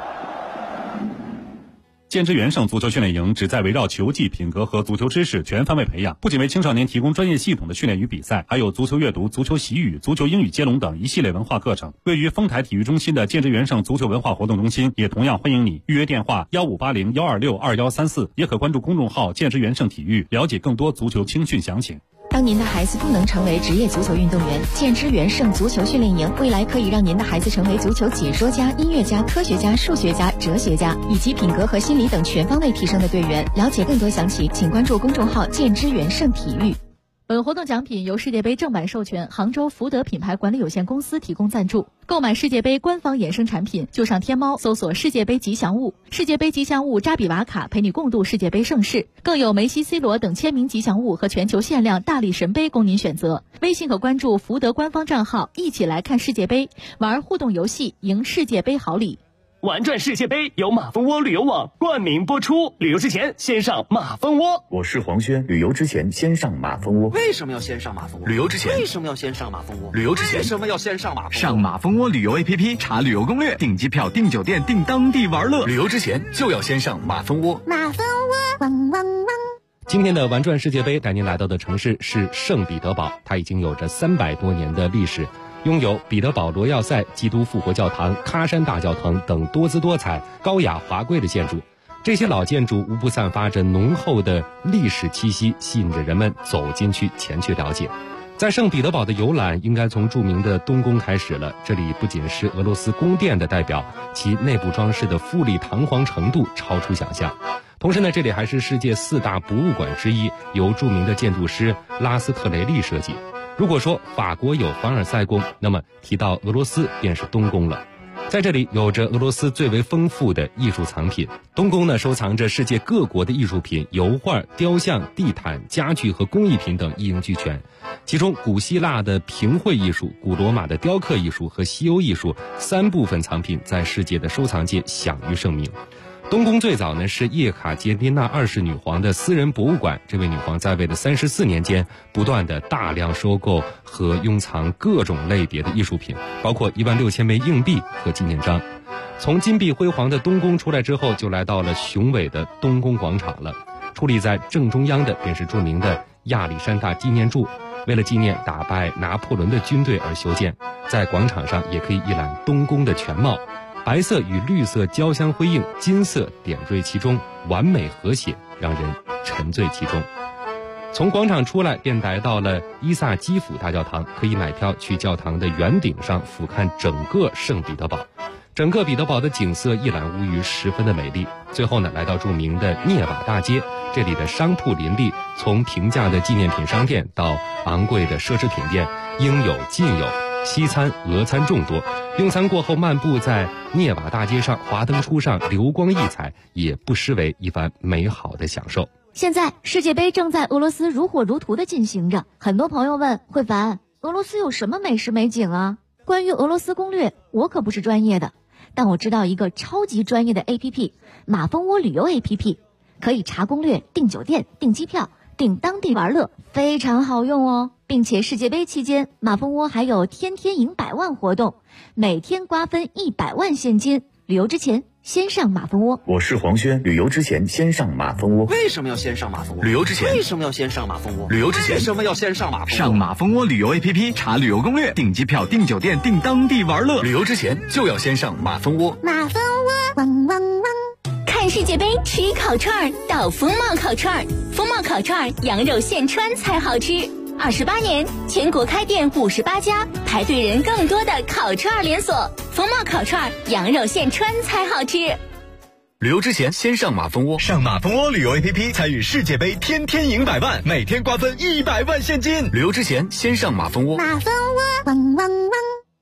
建之元盛足球训练营旨在围绕球技、品格和足球知识全方位培养，不仅为青少年提供专业系统的训练与比赛，还有足球阅读、足球习语、足球英语接龙等一系列文化课程。位于丰台体育中心的建之元盛足球文化活动中心也同样欢迎你，预约电话1580-126-2134，也可关注公众号建之元盛体育，了解更多足球青训详情。 当您的孩子不能成为职业足球运动员，建之元盛足球训练营未来可以让您的孩子成为足球解说家、音乐家、科学家、数学家、哲学家，以及品格和心理等全方位提升的队员。了解更多详情，请关注公众号建之元盛体育。 本活动奖品由世界杯正版授权杭州福德品牌管理有限公司提供赞助。购买世界杯官方衍生产品，就上天猫搜索世界杯吉祥物，世界杯吉祥物扎比瓦卡陪你共度世界杯盛世，更有梅西、C 罗等签名吉祥物和全球限量大力神杯供您选择。微信可关注福德官方账号，一起来看世界杯，玩互动游戏，赢世界杯好礼。 玩转世界杯由马蜂窝旅游网冠名播出，旅游之前先上马蜂窝。 我是黄轩，旅游之前先上马蜂窝。 为什么要先上马蜂窝？ 旅游之前为什么要先上马蜂窝？ 旅游之前为什么要先上马蜂窝？ 上马蜂窝旅游 APP 查旅游攻略，订机票、订酒店、订当地玩乐。旅游之前就要先上马蜂窝。 马蜂窝，汪汪汪。 今天的玩转世界杯带您来到的城市是圣彼得堡，它已经有着300多年的历史，拥有彼得堡罗要塞、基督复活教堂、喀山大教堂等多姿多彩、高雅华贵的建筑。这些老建筑无不散发着浓厚的历史气息，吸引着人们走进去前去了解。在圣彼得堡的游览应该从著名的东宫开始了，这里不仅是俄罗斯宫殿的代表，其内部装饰的富丽堂皇程度超出想象。同时呢，这里还是世界4大博物馆之一，由著名的建筑师拉斯特雷利设计。如果说法国有凡尔赛宫，那么提到俄罗斯便是东宫了。在这里有着俄罗斯最为丰富的艺术藏品。东宫呢，收藏着世界各国的艺术品、油画、雕像、地毯、家具和工艺品等一应俱全。其中古希腊的平绘艺术、古罗马的雕刻艺术和西欧艺术3部分藏品在世界的收藏界享誉盛名。东宫最早呢是叶卡捷琳娜2世女皇的私人博物馆，这位女皇在位的34年间，不断的大量收购和拥藏各种类别的艺术品，包括16000枚硬币和纪念章。从金碧辉煌的东宫出来之后，就来到了雄伟的东宫广场了。矗立在正中央的便是著名的亚历山大纪念柱，为了纪念打败拿破仑的军队而修建。在广场上也可以一览东宫的全貌，白色与绿色交相辉映，金色点缀其中，完美和谐，让人沉醉其中。从广场出来便来到了伊萨基辅大教堂，可以买票去教堂的圆顶上俯瞰整个圣彼得堡。整个彼得堡的景色一览无余，十分的美丽。最后呢，来到著名的涅瓦大街，这里的商铺林立，从平价的纪念品商店到昂贵的奢侈品店，应有尽有，西餐俄餐众多。用餐过后漫步在涅瓦大街上，华灯初上，流光溢彩，也不失为一番美好的享受。 现在世界杯正在俄罗斯如火如荼地进行着，很多朋友问慧凡，俄罗斯有什么美食美景啊？关于俄罗斯攻略，我可不是专业的，但我知道一个超级专业的 APP， 马蜂窝旅游 APP， 可以查攻略、订酒店、订机票、订当地玩乐，非常好用哦。并且世界杯期间，马蜂窝还有天天赢100万活动，每天瓜分100万现金。旅游之前先上马蜂窝。 我是黄轩，旅游之前先上马蜂窝。 为什么要先上马蜂窝？ 旅游之前为什么要先上马蜂窝？ 旅游之前为什么要先上马蜂窝？ 上马蜂窝旅游 APP 查旅游攻略，订机票、订酒店、订当地玩乐。旅游之前就要先上马蜂窝。 马蜂窝，汪汪汪！ 看世界杯吃烤串到风貌烤串，风貌烤串羊肉现穿才好吃。28年，全国开店58家，排队人更多的烤串连锁。风貌烤串，羊肉现穿才好吃。 旅游之前先上马蜂窝，上马蜂窝旅游 APP 参与世界杯，天天赢100万，每天瓜分100万现金。旅游之前先上马蜂窝。 马蜂窝，汪汪汪！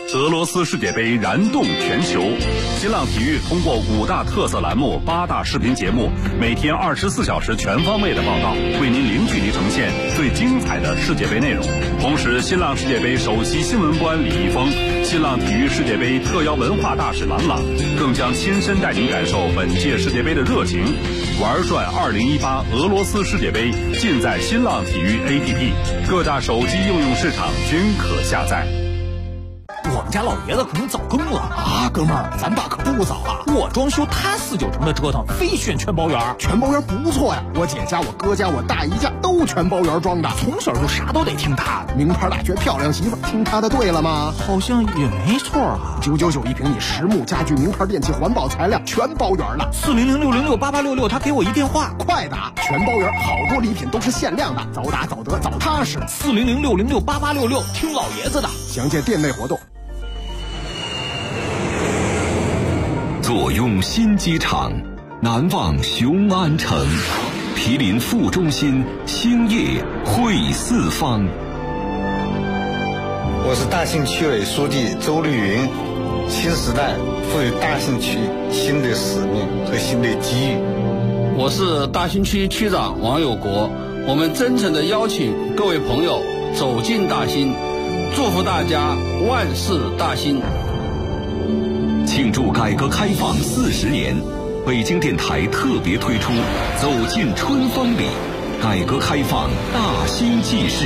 俄罗斯世界杯燃动全球。新浪体育通过5大特色栏目、8大视频节目，每天24小时全方位的报道，为您零距离呈现最精彩的世界杯内容。同时，新浪世界杯首席新闻官李易峰、新浪体育世界杯特邀文化大使郎朗，更将亲身带您感受本届世界杯的热情。玩转2018俄罗斯世界杯，尽在新浪体育 APP， 各大手机应用市场均可下载。 我们家老爷子可能早更了啊，哥们儿，咱爸可不早啊！我装修，他4、9成的折腾，非选全包圆。 全包圆不错呀，我姐家、我哥家、我大姨家都全包圆装的， 从小就啥都得听他的。 名牌大学漂亮媳妇，听他的对了吗？ 好像也没错啊。 999一平米，实木家具、名牌电器、环保材料全包圆了。 400-606-8866，他给我一电话， 快打！全包圆，好多礼品都是限量的，早打早得早踏实。 400-606-8866，听老爷子的。 详见店内活动。 坐拥新机场，难忘雄安城，毗邻副中心，兴业汇四方。 我是大兴区委书记周绿云。新时代赋予大兴区新的使命和新的机遇。 我是大兴区区长王有国。我们真诚地邀请各位朋友走进大兴，祝福大家万事大兴。 庆祝改革开放40年，北京电台特别推出《走进春风里》，改革开放大兴纪事。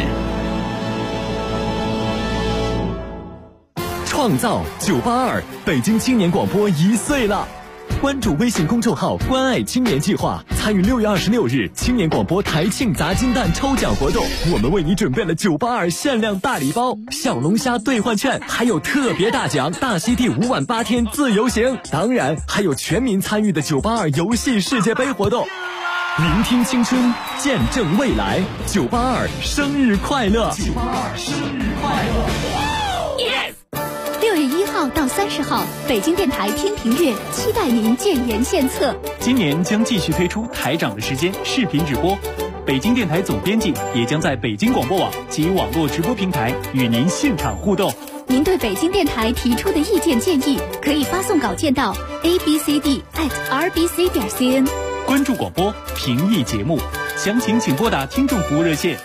创造982，北京青年广播1岁了。关注微信公众号“关爱青年计划”，参与6月26日青年广播台庆砸金蛋抽奖活动。我们为你准备了982限量大礼包、小龙虾兑换券，还有特别大奖大溪地5晚8天自由行。当然，还有全民参与的982游戏世界杯活动。聆听青春，见证未来，982生日快乐！982生日快乐 ！6月1号到30号，北京电台天平月期待您建言献策。 今年将继续推出台长的时间视频直播，北京电台总编辑也将在北京广播网及网络直播平台与您现场互动。 您对北京电台提出的意见建议，可以发送稿件到 abcd@rbc.cn。 关注广播，评议节目，详情请拨打听众服务热线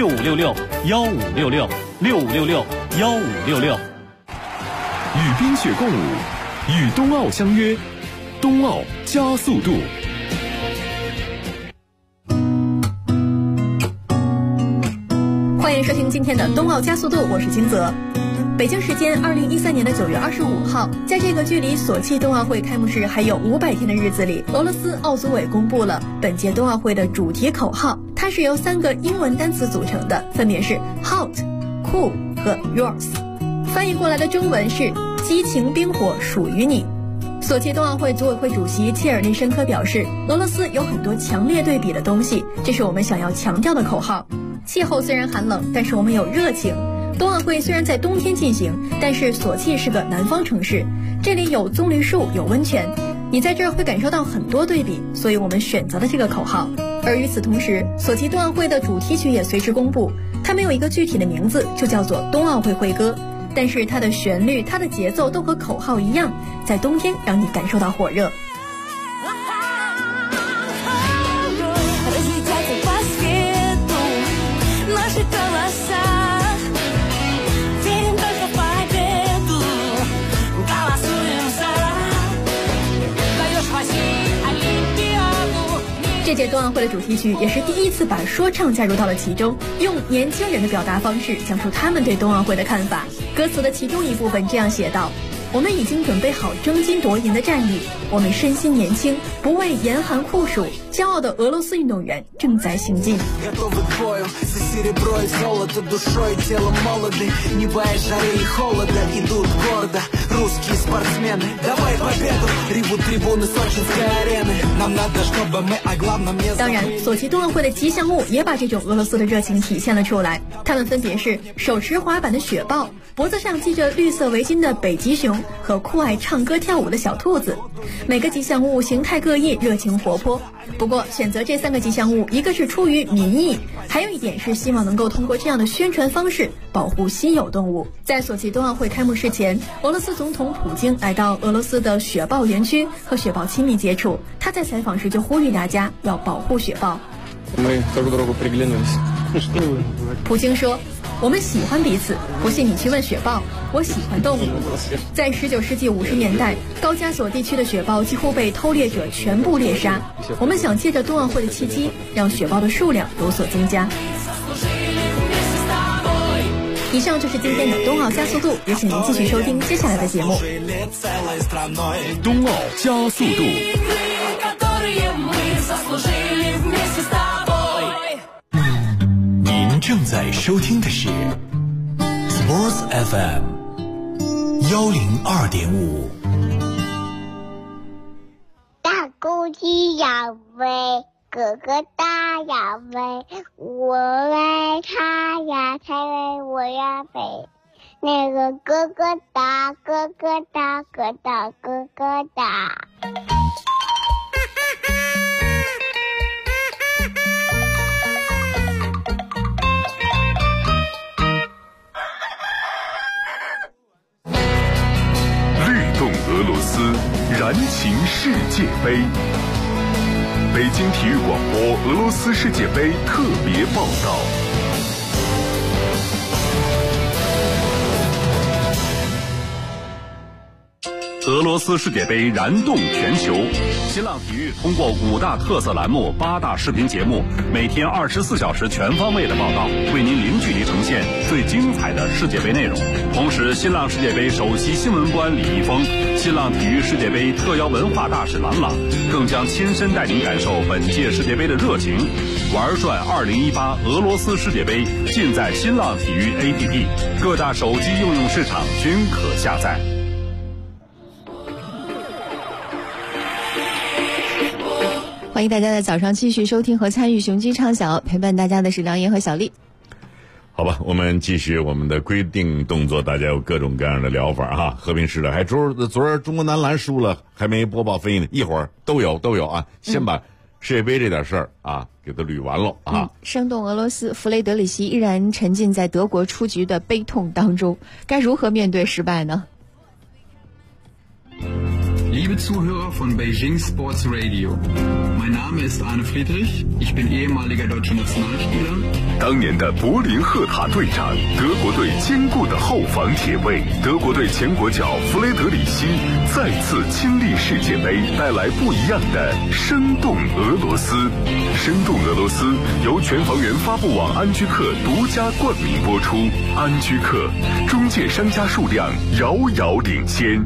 6566-1566，6566-1566。 与冰雪共舞，与冬奥相约，冬奥加速度。 欢迎收听今天的冬奥加速度，我是金泽。北京时间2013年9月25号，在这个距离索契冬奥会开幕式还有500天的日子里，俄罗斯奥组委公布了本届冬奥会的主题口号，它是由3个英文单词组成的，分别是 Hot、Cool 和 Yours。翻译过来的中文是激情冰火属于你。索契冬奥会组委会主席切尔内申科表示，俄罗斯有很多强烈对比的东西，这是我们想要强调的口号。气候虽然寒冷，但是我们有热情。冬奥会虽然在冬天进行，但是索契是个南方城市，这里有棕榈树，有温泉，你在这儿会感受到很多对比，所以我们选择了这个口号。而与此同时，索契冬奥会的主题曲也随之公布，它没有一个具体的名字，就叫做冬奥会会歌，但是它的旋律、它的节奏都和口号一样，在冬天让你感受到火热。这届冬奥会的主题曲也是第一次把说唱加入到了其中，用年轻人的表达方式讲述他们对冬奥会的看法。歌词的其中一部分这样写道：我们已经准备好争金夺银的战役，我们身心年轻，不畏严寒酷暑，骄傲的俄罗斯运动员正在行进。当然，索契冬奥会的吉祥物也把这种俄罗斯的热情体现了出来，他们分别是手持滑板的雪豹，脖子上系着绿色围巾的北极熊， 和酷爱唱歌跳舞的小兔子。每个吉祥物形态各异，热情活泼。不过选择这3个吉祥物，一个是出于民意，还有一点是希望能够通过这样的宣传方式保护稀有动物。在索契冬奥会开幕式前，俄罗斯总统普京来到俄罗斯的雪豹园区和雪豹亲密接触。他在采访时就呼吁大家要保护雪豹。普京说，我们喜欢彼此，不信你去问雪豹，我喜欢动物。在19世纪50年代，高加索地区的雪豹几乎被偷猎者全部猎杀。我们想借着冬奥会的契机，让雪豹的数量有所增加。以上就是今天的冬奥加速度，也请您继续收听接下来的节目。 冬奥加速度。 您正在收听的是 Sports FM 102.5。 大公鸡要飞，哥哥大要飞，我爱它呀，它爱我呀飞。那个哥哥大，哥哥大，哥大哥哥大。 俄罗斯燃情世界杯，北京体育广播俄罗斯世界杯特别报道。俄罗斯世界杯燃动全球，新浪体育通过5大特色栏目、8大视频节目，每天24小时全方位的报道，为您零距离呈现最精彩的世界杯内容。同时，新浪世界杯首席新闻官李易峰、新浪体育世界杯特邀文化大使郎朗，更将亲身带您感受本届世界杯的热情。玩转2018俄罗斯世界杯，尽在新浪体育 APP， 各大手机应用市场均可下载。 欢迎大家在早上继续收听和参与雄鸡唱晓，陪伴大家的是梁岩和小丽。 好吧，我们继续我们的规定动作，大家有各种各样的疗法哈。和平时的，还昨儿中国男篮输了，还没播报飞呢，一会儿都有啊。先把世界杯这点事儿啊给它捋完了啊。 生动俄罗斯，弗雷德里希依然沉浸在德国出局的悲痛当中，该如何面对失败呢 ？Liebe Zuhörer von Beijing Sports Radio, mein Name ist Arne Friedrich, ich bin ehemaliger deutscher Nationalspieler. 当年的柏林赫塔队长，德国队坚固的后防铁卫，德国队前国脚弗雷德里希再次亲历世界杯，带来不一样的生动俄罗斯。生动俄罗斯由全房源发布网安居客独家冠名播出。安居客，中介商家数量遥遥领先。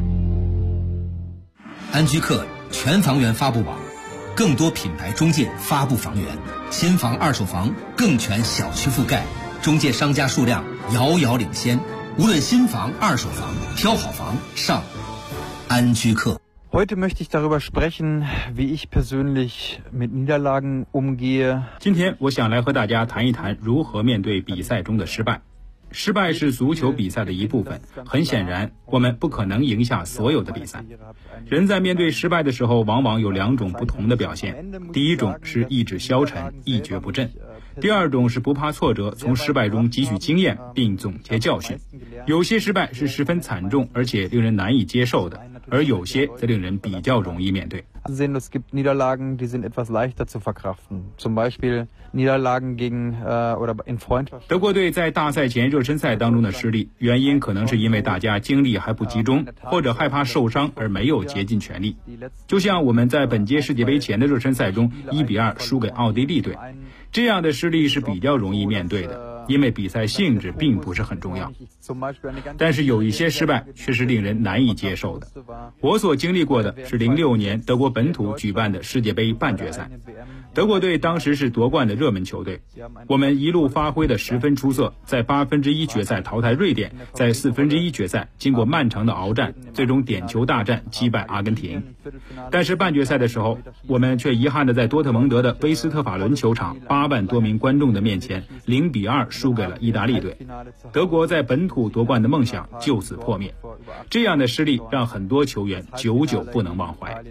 安居客全房源发布网，更多品牌中介发布房源，新房二手房更全小区覆盖，中介商家数量遥遥领先。无论新房二手房，挑好房上安居客。 Heute möchte ich darüber sprechen, wie ich persönlich mit Niederlagen umgehe. 今天我想来和大家谈一谈如何面对比赛中的失败。失败是足球比赛的一部分，很显然，我们不可能赢下所有的比赛。人在面对失败的时候，往往有2种不同的表现。第一种是意志消沉、一蹶不振；第二种是不怕挫折，从失败中汲取经验并总结教训。有些失败是十分惨重而且令人难以接受的，而有些则令人比较容易面对。 Es gibt Niederlagen, die sind etwas leichter zu verkraften. Zum Beispiel Niederlagen gegen oder in Freundschaft. 德国队在大赛前热身赛当中的失利，原因可能是因为大家精力还不集中，或者害怕受伤而没有竭尽全力。就像我们在本届世界杯前的热身赛中1-2输给奥地利队，这样的失利是比较容易面对的，因为比赛性质并不是很重要。但是有一些失败却是令人难以接受的。我所经历过的是06年德国本土举办的世界杯半决赛，德国队当时是夺冠的热门球队，我们一路发挥得十分出色，在1/8决赛淘汰瑞典，在1/4决赛经过漫长的鏖战，最终点球大战击败阿根廷。但是半决赛的时候，我们却遗憾地在多特蒙德的威斯特法伦球场8万多名观众的面前0-2 输给了意大利队，德国在本土夺冠的梦想就此破灭。这样的失利让很多球员久久不能忘怀。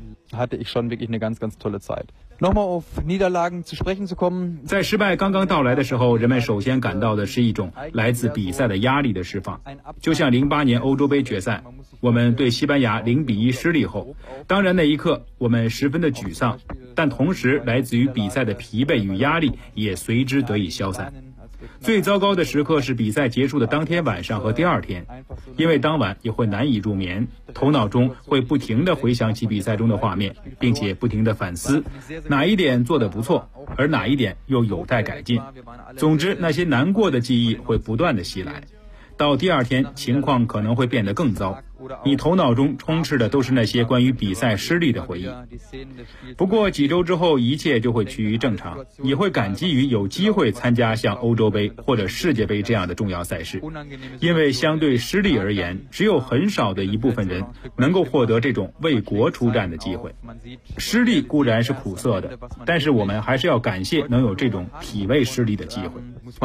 在失败刚刚到来的时候，人们首先感到的是一种来自比赛的压力的释放。就像08年欧洲杯决赛，我们对西班牙0-1失利后，当然那一刻我们十分的沮丧，但同时来自于比赛的疲惫与压力也随之得以消散。最糟糕的时刻是比赛结束的当天晚上和第二天，因为当晚也会难以入眠，头脑中会不停地回想起比赛中的画面，并且不停地反思哪一点做得不错，而哪一点又有待改进。总之，那些难过的记忆会不断地袭来，到第二天情况可能会变得更糟，你头脑中充斥的都是那些关于比赛失利的回忆。不过几周之后一切就会趋于正常，也会感激于有机会参加像欧洲杯或者世界杯这样的重要赛事，因为相对失利而言，只有很少的一部分人能够获得这种为国出战的机会。失利固然是苦涩的，但是我们还是要感谢能有这种体味失利的机会。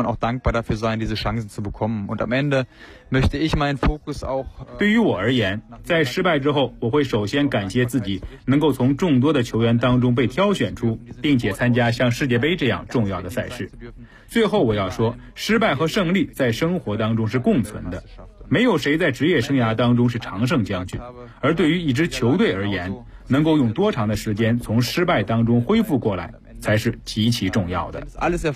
对于我而言，在失败之后，我会首先感谢自己能够从众多的球员当中被挑选出，并且参加像世界杯这样重要的赛事。最后我要说，失败和胜利在生活当中是共存的，没有谁在职业生涯当中是常胜将军。而对于一支球队而言，能够用多长的时间从失败当中恢复过来，才是极其重要的。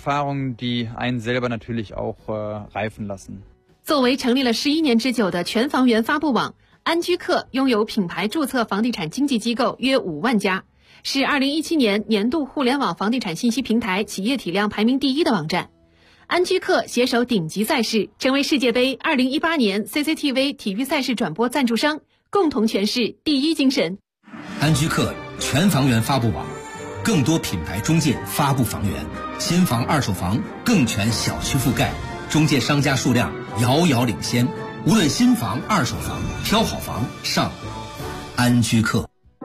作为成立了11年之久的全房源发布网，安居客拥有品牌注册房地产经纪机构约5万家，是2017年年度互联网房地产信息平台企业体量排名第1的网站。安居客携手顶级赛事，成为世界杯2018年 CCTV 体育赛事转播赞助商，共同诠释第一精神。 安居客全房源发布网，更多品牌中介发布房源，新房二手房更全小区覆盖，中介商家数量遥遥领先，无论新房二手房，挑好房上安居客。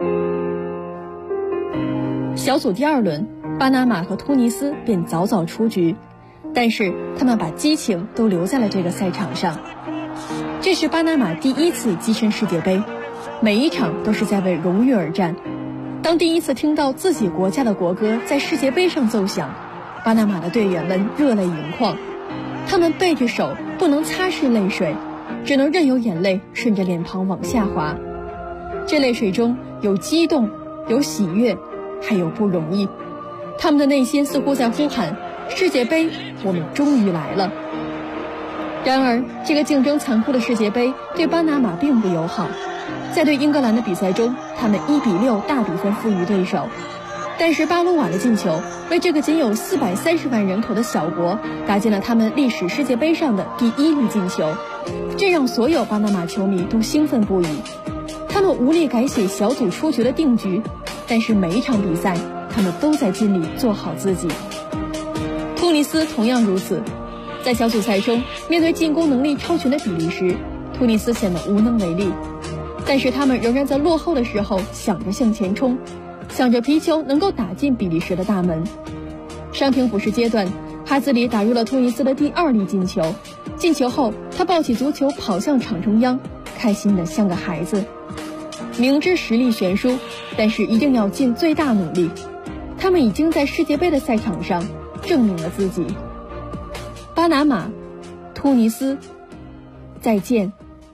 小组第2轮，巴拿马和突尼斯便早早出局，但是他们把激情都留在了这个赛场上。这是巴拿马第1次跻身世界杯，每一场都是在为荣誉而战。当第一次听到自己国家的国歌在世界杯上奏响，巴拿马的队员们热泪盈眶，他们背着手不能擦拭泪水，只能任由眼泪顺着脸庞往下滑。这泪水中有激动，有喜悦，还有不容易。他们的内心似乎在呼喊，世界杯，我们终于来了。然而，这个竞争残酷的世界杯对巴拿马并不友好。在对英格兰的比赛中，他们1-6大比分负于对手。但是巴鲁瓦的进球为这个仅有430万人口的小国打进了他们历史世界杯上的第1粒进球，这让所有巴拿马球迷都兴奋不已。他们无力改写小组出局的定局，但是每一场比赛他们都在尽力做好自己。突尼斯同样如此，在小组赛中面对进攻能力超群的比利时，突尼斯显得无能为力，但是他们仍然在落后的时候想着向前冲，想着皮球能够打进比利时的大门。伤停补时阶段，哈兹里打入了突尼斯的第2粒进球，进球后他抱起足球跑向场中央，开心得像个孩子。明知实力悬殊，但是一定要尽最大努力。他们已经在世界杯的赛场上证明了自己。巴拿马、突尼斯，再见。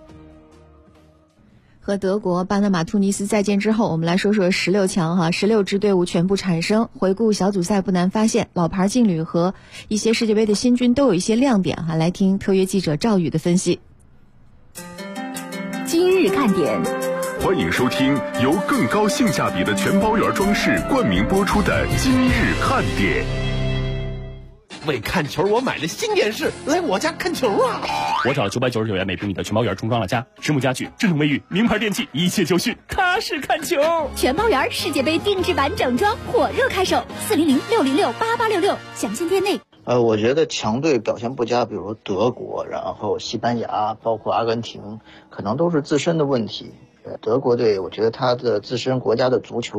和德国、巴拿马、突尼斯再见之后，我们来说说16强16支队伍全部产生。回顾小组赛，不难发现老牌劲旅和一些世界杯的新军都有一些亮点来听特约记者赵宇的分析。 今日看点， 欢迎收听由更高性价比的全包圆装饰冠名播出的今日看点。 为看球，我买了新电视，来我家看球啊！ 我找了999元每平米的全包圆重装了家，实木家具、智能卫浴、名牌电器，一切就绪，踏实看球。 全包圆世界杯定制版整装火热开售，400-606-8866，详情店内。 我觉得强队表现不佳，比如德国，然后西班牙，包括阿根廷，可能都是自身的问题。德国队，我觉得他的自身国家的足球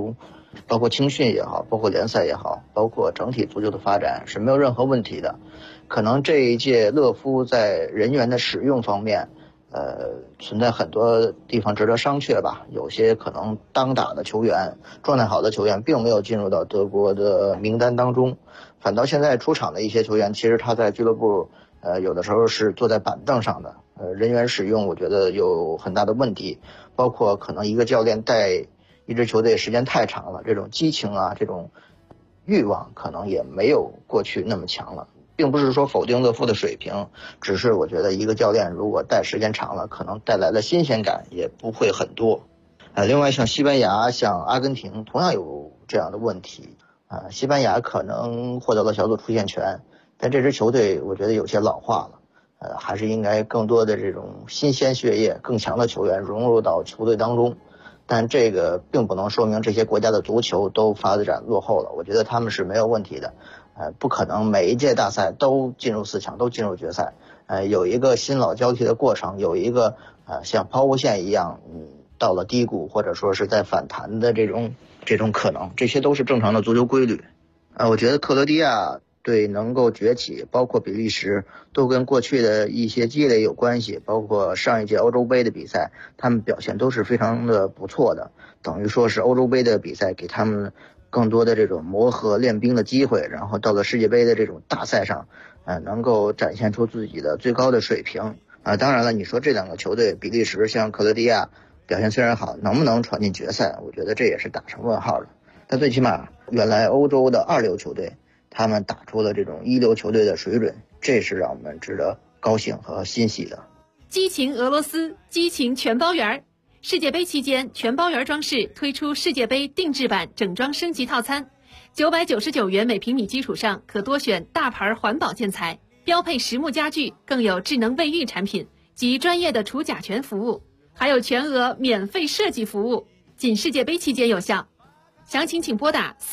包括青训也好，包括联赛也好，包括整体足球的发展是没有任何问题的。可能这一届勒夫在人员的使用方面，存在很多地方值得商榷吧。有些可能当打的球员、状态好的球员并没有进入到德国的名单当中，反倒现在出场的一些球员，其实他在俱乐部有的时候是坐在板凳上的。人员使用我觉得有很大的问题，包括可能一个教练带一支球队时间太长了，这种激情啊，这种欲望可能也没有过去那么强了。并不是说否定勒夫的水平，只是我觉得一个教练如果带时间长了，可能带来的新鲜感也不会很多。另外像西班牙、像阿根廷同样有这样的问题。西班牙可能获得了小组出线权，但这支球队我觉得有些老化了，还是应该更多的这种新鲜血液、更强的球员融入到球队当中。但这个并不能说明这些国家的足球都发展落后了，我觉得他们是没有问题的。不可能每一届大赛都进入4强，都进入决赛。有一个新老交替的过程，有一个像抛物线一样，到了低谷或者说是在反弹的这种可能，这些都是正常的足球规律。我觉得克罗地亚队能够崛起，包括比利时，都跟过去的一些积累有关系，包括上一届欧洲杯的比赛，他们表现都是非常的不错的，等于说是欧洲杯的比赛给他们更多的这种磨合练兵的机会，然后到了世界杯的这种大赛上，能够展现出自己的最高的水平。当然了，你说这两个球队，比利时像克罗地亚表现虽然好，能不能闯进决赛，我觉得这也是打上问号的。但最起码原来欧洲的2流球队，他们打出了这种1流球队的水准，这是让我们值得高兴和欣喜的。 激情俄罗斯，激情全包圆。世界杯期间，全包圆装饰推出世界杯定制版整装升级套餐，999元每平米基础上可多选大牌环保建材，标配实木家具，更有智能卫浴产品及专业的除甲醛服务，还有全额免费设计服务，仅世界杯期间有效。详情请拨打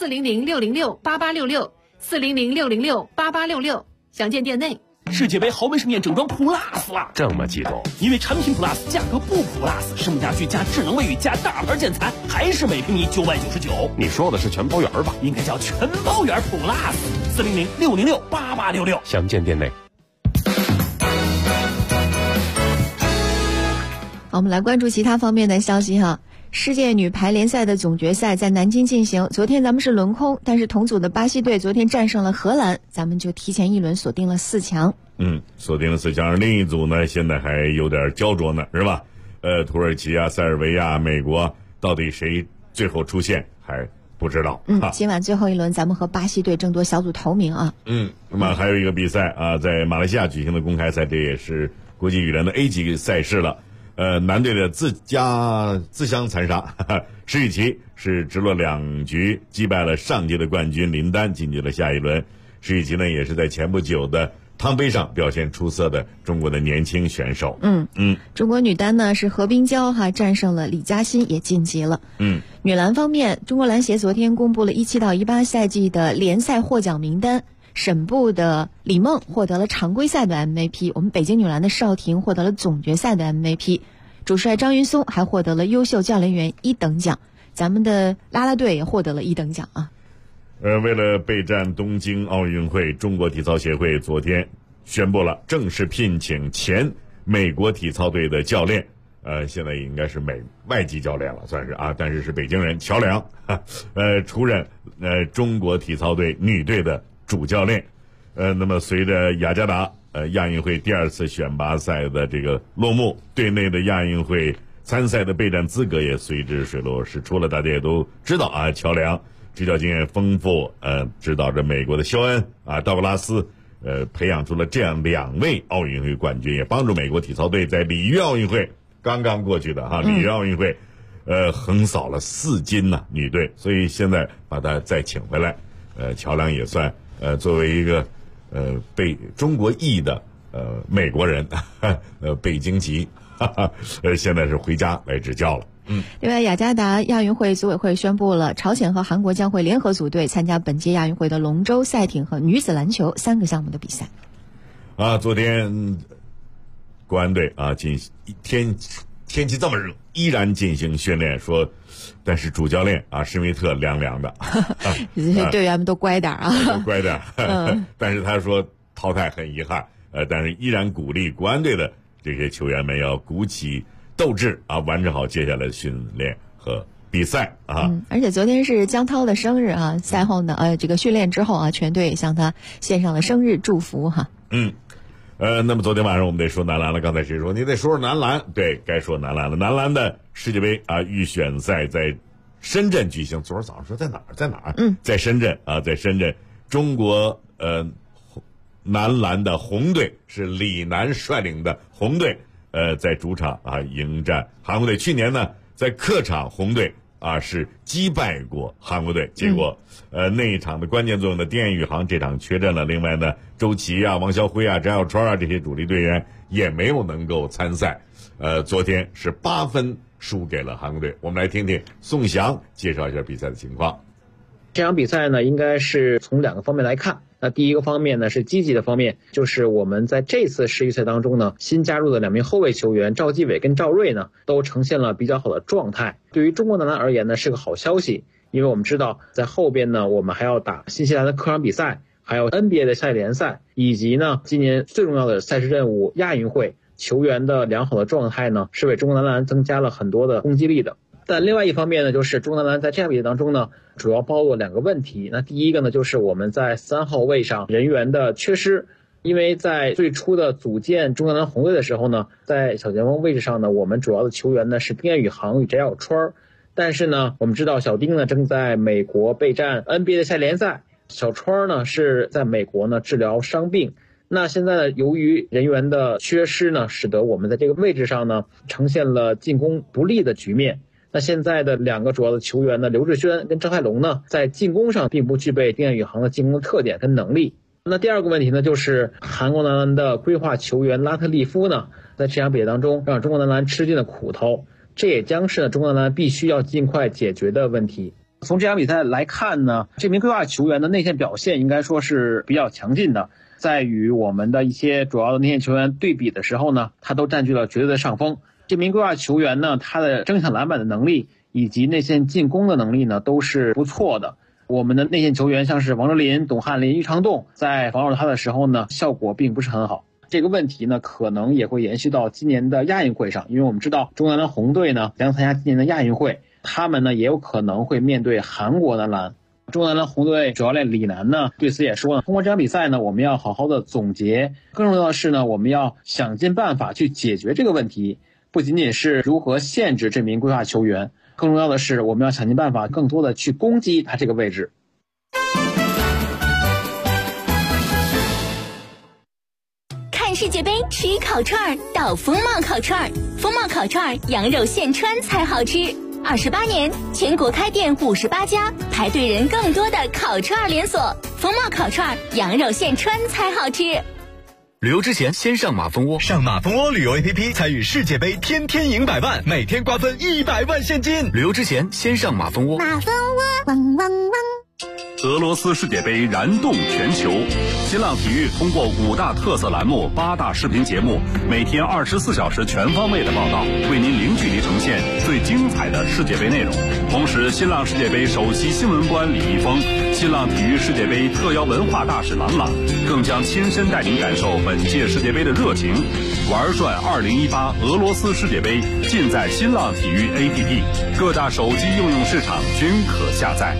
400-606-8866，400-606-8866，详见店内。 世界杯豪门盛宴整装 Plus 了， 这么激动？ 因为产品 Plus 价格不 Plus， 实木家具加智能卫浴加大牌建材，还是每平米999。 你说的是全包圆吧？ 应该叫全包圆 Plus，400-606-8866， 详见店内。 好，我们来关注其他方面的消息哈。世界女排联赛的总决赛在南京进行，昨天咱们是轮空，但是同组的巴西队昨天战胜了荷兰，咱们就提前一轮锁定了4强。 锁定了4强。另一组呢，现在还有点焦灼呢，是吧？土耳其啊、塞尔维亚、美国，到底谁最后出现还不知道。 今晚最后一轮，咱们和巴西队争夺小组头名啊。 那么还有一个比赛啊，在马来西亚举行的公开赛，这也是国际羽联的 A 级赛事了。男队的自相残杀，施雨琦是直落2局击败了上届的冠军林丹，晋级了下一轮。施雨琦呢，也是在前不久的汤杯上表现出色的中国的年轻选手。 中国女单呢是何冰娇战胜了李嘉欣，也晋级了。女篮方面，中国篮协昨天公布了17到18赛季的联赛获奖名单。沈部的李梦获得了常规赛的 MVP， 我们北京女篮的邵婷获得了总决赛的 MVP， 主帅张云松还获得了优秀教练员1等奖，咱们的啦啦队也获得了1等奖啊。 为了备战东京奥运会，中国体操协会昨天宣布了正式聘请前美国体操队的教练，现在应该是外籍教练了，算是啊，但是是北京人乔梁，出任中国体操队女队的主教练。那么随着雅加达亚运会第2次选拔赛的这个落幕，队内的亚运会参赛的备战资格也随之水落石出了。大家也都知道啊，乔梁执教经验丰富，指导着美国的肖恩道格拉斯，培养出了这样2位奥运会冠军，也帮助美国体操队在里约奥运会刚刚过去的里约奥运会横扫了4金呢女队，所以现在把他再请回来，乔梁也算作为一个被中国裔的美国人，北京籍，现在是回家来执教了。 另外，雅加达亚运会组委会宣布了，朝鲜和韩国将会联合组队参加本届亚运会的龙舟、赛艇和女子篮球3个项目的比赛。昨天国安队天气这么热， 依然进行训练，说，但是主教练啊施密特凉凉的， 这些队员们都乖点啊， 都乖点。但是他说淘汰很遗憾，但是依然鼓励国安队的这些球员们要鼓起斗志啊，完成好接下来的训练和比赛啊。 而且昨天是江涛的生日啊，赛后呢，这个训练之后啊，全队向他献上了生日祝福哈。 那么昨天晚上我们得说男篮了。刚才谁说你得说说男篮？对，该说男篮了。男篮的世界杯啊预选赛在深圳举行。昨儿早上说在哪儿？在深圳啊，在深圳。中国男篮的红队是李楠率领的红队，在主场啊迎战韩国队。去年呢，在客场红队啊是击败过韩国队，结果那一场的关键作用的丁彦雨航这场缺阵了。另外呢，周琦啊、王晓辉啊、翟小川啊这些主力队员也没有能够参赛。昨天是8分输给了韩国队。我们来听听宋翔介绍一下比赛的情况。 这场比赛呢，应该是从2个方面来看。那第一个方面呢是积极的方面，就是我们在这次世预赛当中呢，新加入的2名后卫球员赵继伟跟赵睿呢，都呈现了比较好的状态。对于中国男篮而言呢，是个好消息，因为我们知道在后边呢，我们还要打新西兰的客场比赛，还有 NBA 的夏季联赛，以及呢今年最重要的赛事任务亚运会。球员的良好的状态呢，是为中国男篮增加了很多的攻击力的。但另外一方面呢，就是中国男篮在这场比赛当中呢，主要暴露2个问题。那第一个呢，就是我们在3号位上人员的缺失。因为在最初的组建中国男篮红队的时候呢，在小前锋位置上呢，我们主要的球员呢是丁彦雨航与翟小川。但是呢，我们知道小丁呢正在美国备战 NBA 的夏季联赛，小川呢是在美国呢治疗伤病。那现在呢，由于人员的缺失呢，使得我们在这个位置上呢，呈现了进攻不利的局面。那现在的2个主要的球员呢，刘志轩跟张泰龙呢，在进攻上并不具备丁彦雨航的进攻的特点跟能力。那第2个问题呢，就是韩国男篮的规划球员拉特利夫呢，在这场比赛当中让中国男篮吃尽了苦头，这也将是呢中国男篮必须要尽快解决的问题。从这场比赛来看呢，这名规划球员的内线表现应该说是比较强劲的。在与我们的一些主要的内线球员对比的时候呢，他都占据了绝对的上风。这名规划球员呢，他的争抢篮板的能力以及内线进攻的能力呢，都是不错的。我们的内线球员像是王哲林、董翰林、于长栋，在防守他的时候呢，效果并不是很好。这个问题呢，可能也会延续到今年的亚运会上，因为我们知道中国男篮红队呢将参加今年的亚运会，他们呢也有可能会面对韩国男篮。中国男篮红队主教练李楠呢对此也说呢，通过这场比赛呢，我们要好好的总结，更重要的是呢，我们要想尽办法去解决这个问题，不仅仅是如何限制这名规划球员，更重要的是我们要想尽办法更多的去攻击他这个位置。 看世界杯吃烤串到风貌烤串，风貌烤串羊肉现穿才好吃。28年，全国开店58家，排队人更多的烤串连锁。风貌烤串，羊肉现穿才好吃。 旅游之前先上马蜂窝，上马蜂窝旅游 APP 参与世界杯，天天赢100万，每天瓜分100万现金。旅游之前先上马蜂窝。 马蜂窝，汪汪汪。 俄罗斯世界杯燃动全球，新浪体育通过5大特色栏目、8大视频节目，每天24小时全方位的报道，为您零距离呈现最精彩的世界杯内容。同时，新浪世界杯首席新闻官李易峰、新浪体育世界杯特邀文化大使郎朗，更将亲身带您感受本届世界杯的热情。玩转2018俄罗斯世界杯，尽在新浪体育 APP， 各大手机应用市场均可下载。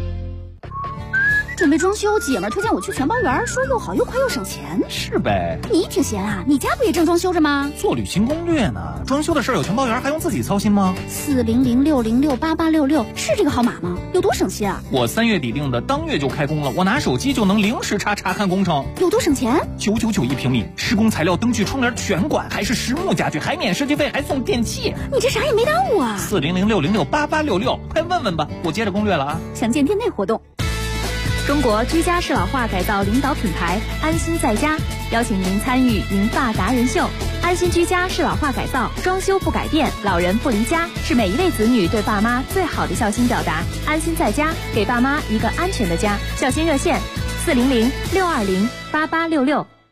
准备装修，姐们儿推荐我去全包园，说又好又快又省钱。 是呗， 你挺闲啊，你家不也正装修着吗？ 做旅行攻略呢，装修的事儿有全包园还用自己操心吗 ？400606886是这个号码吗？有多省心啊？ 我3月底订的，当月就开工了，我拿手机就能零时查看工程。 有多省钱 ？999一平米，施工材料、灯具、窗帘全管，还是实木家具，还免设计费，还送电器。 你这啥也没耽误啊 ！400606886，快问问吧，我接着攻略了啊！ 详见店内活动。中国居家适老化改造领导品牌安心在家，邀请您参与银发达人秀。安心居家适老化改造，装修不改变，老人不离家，是每一位子女对爸妈最好的孝心表达。安心在家，给爸妈一个安全的家。孝心热线：400-620-8866。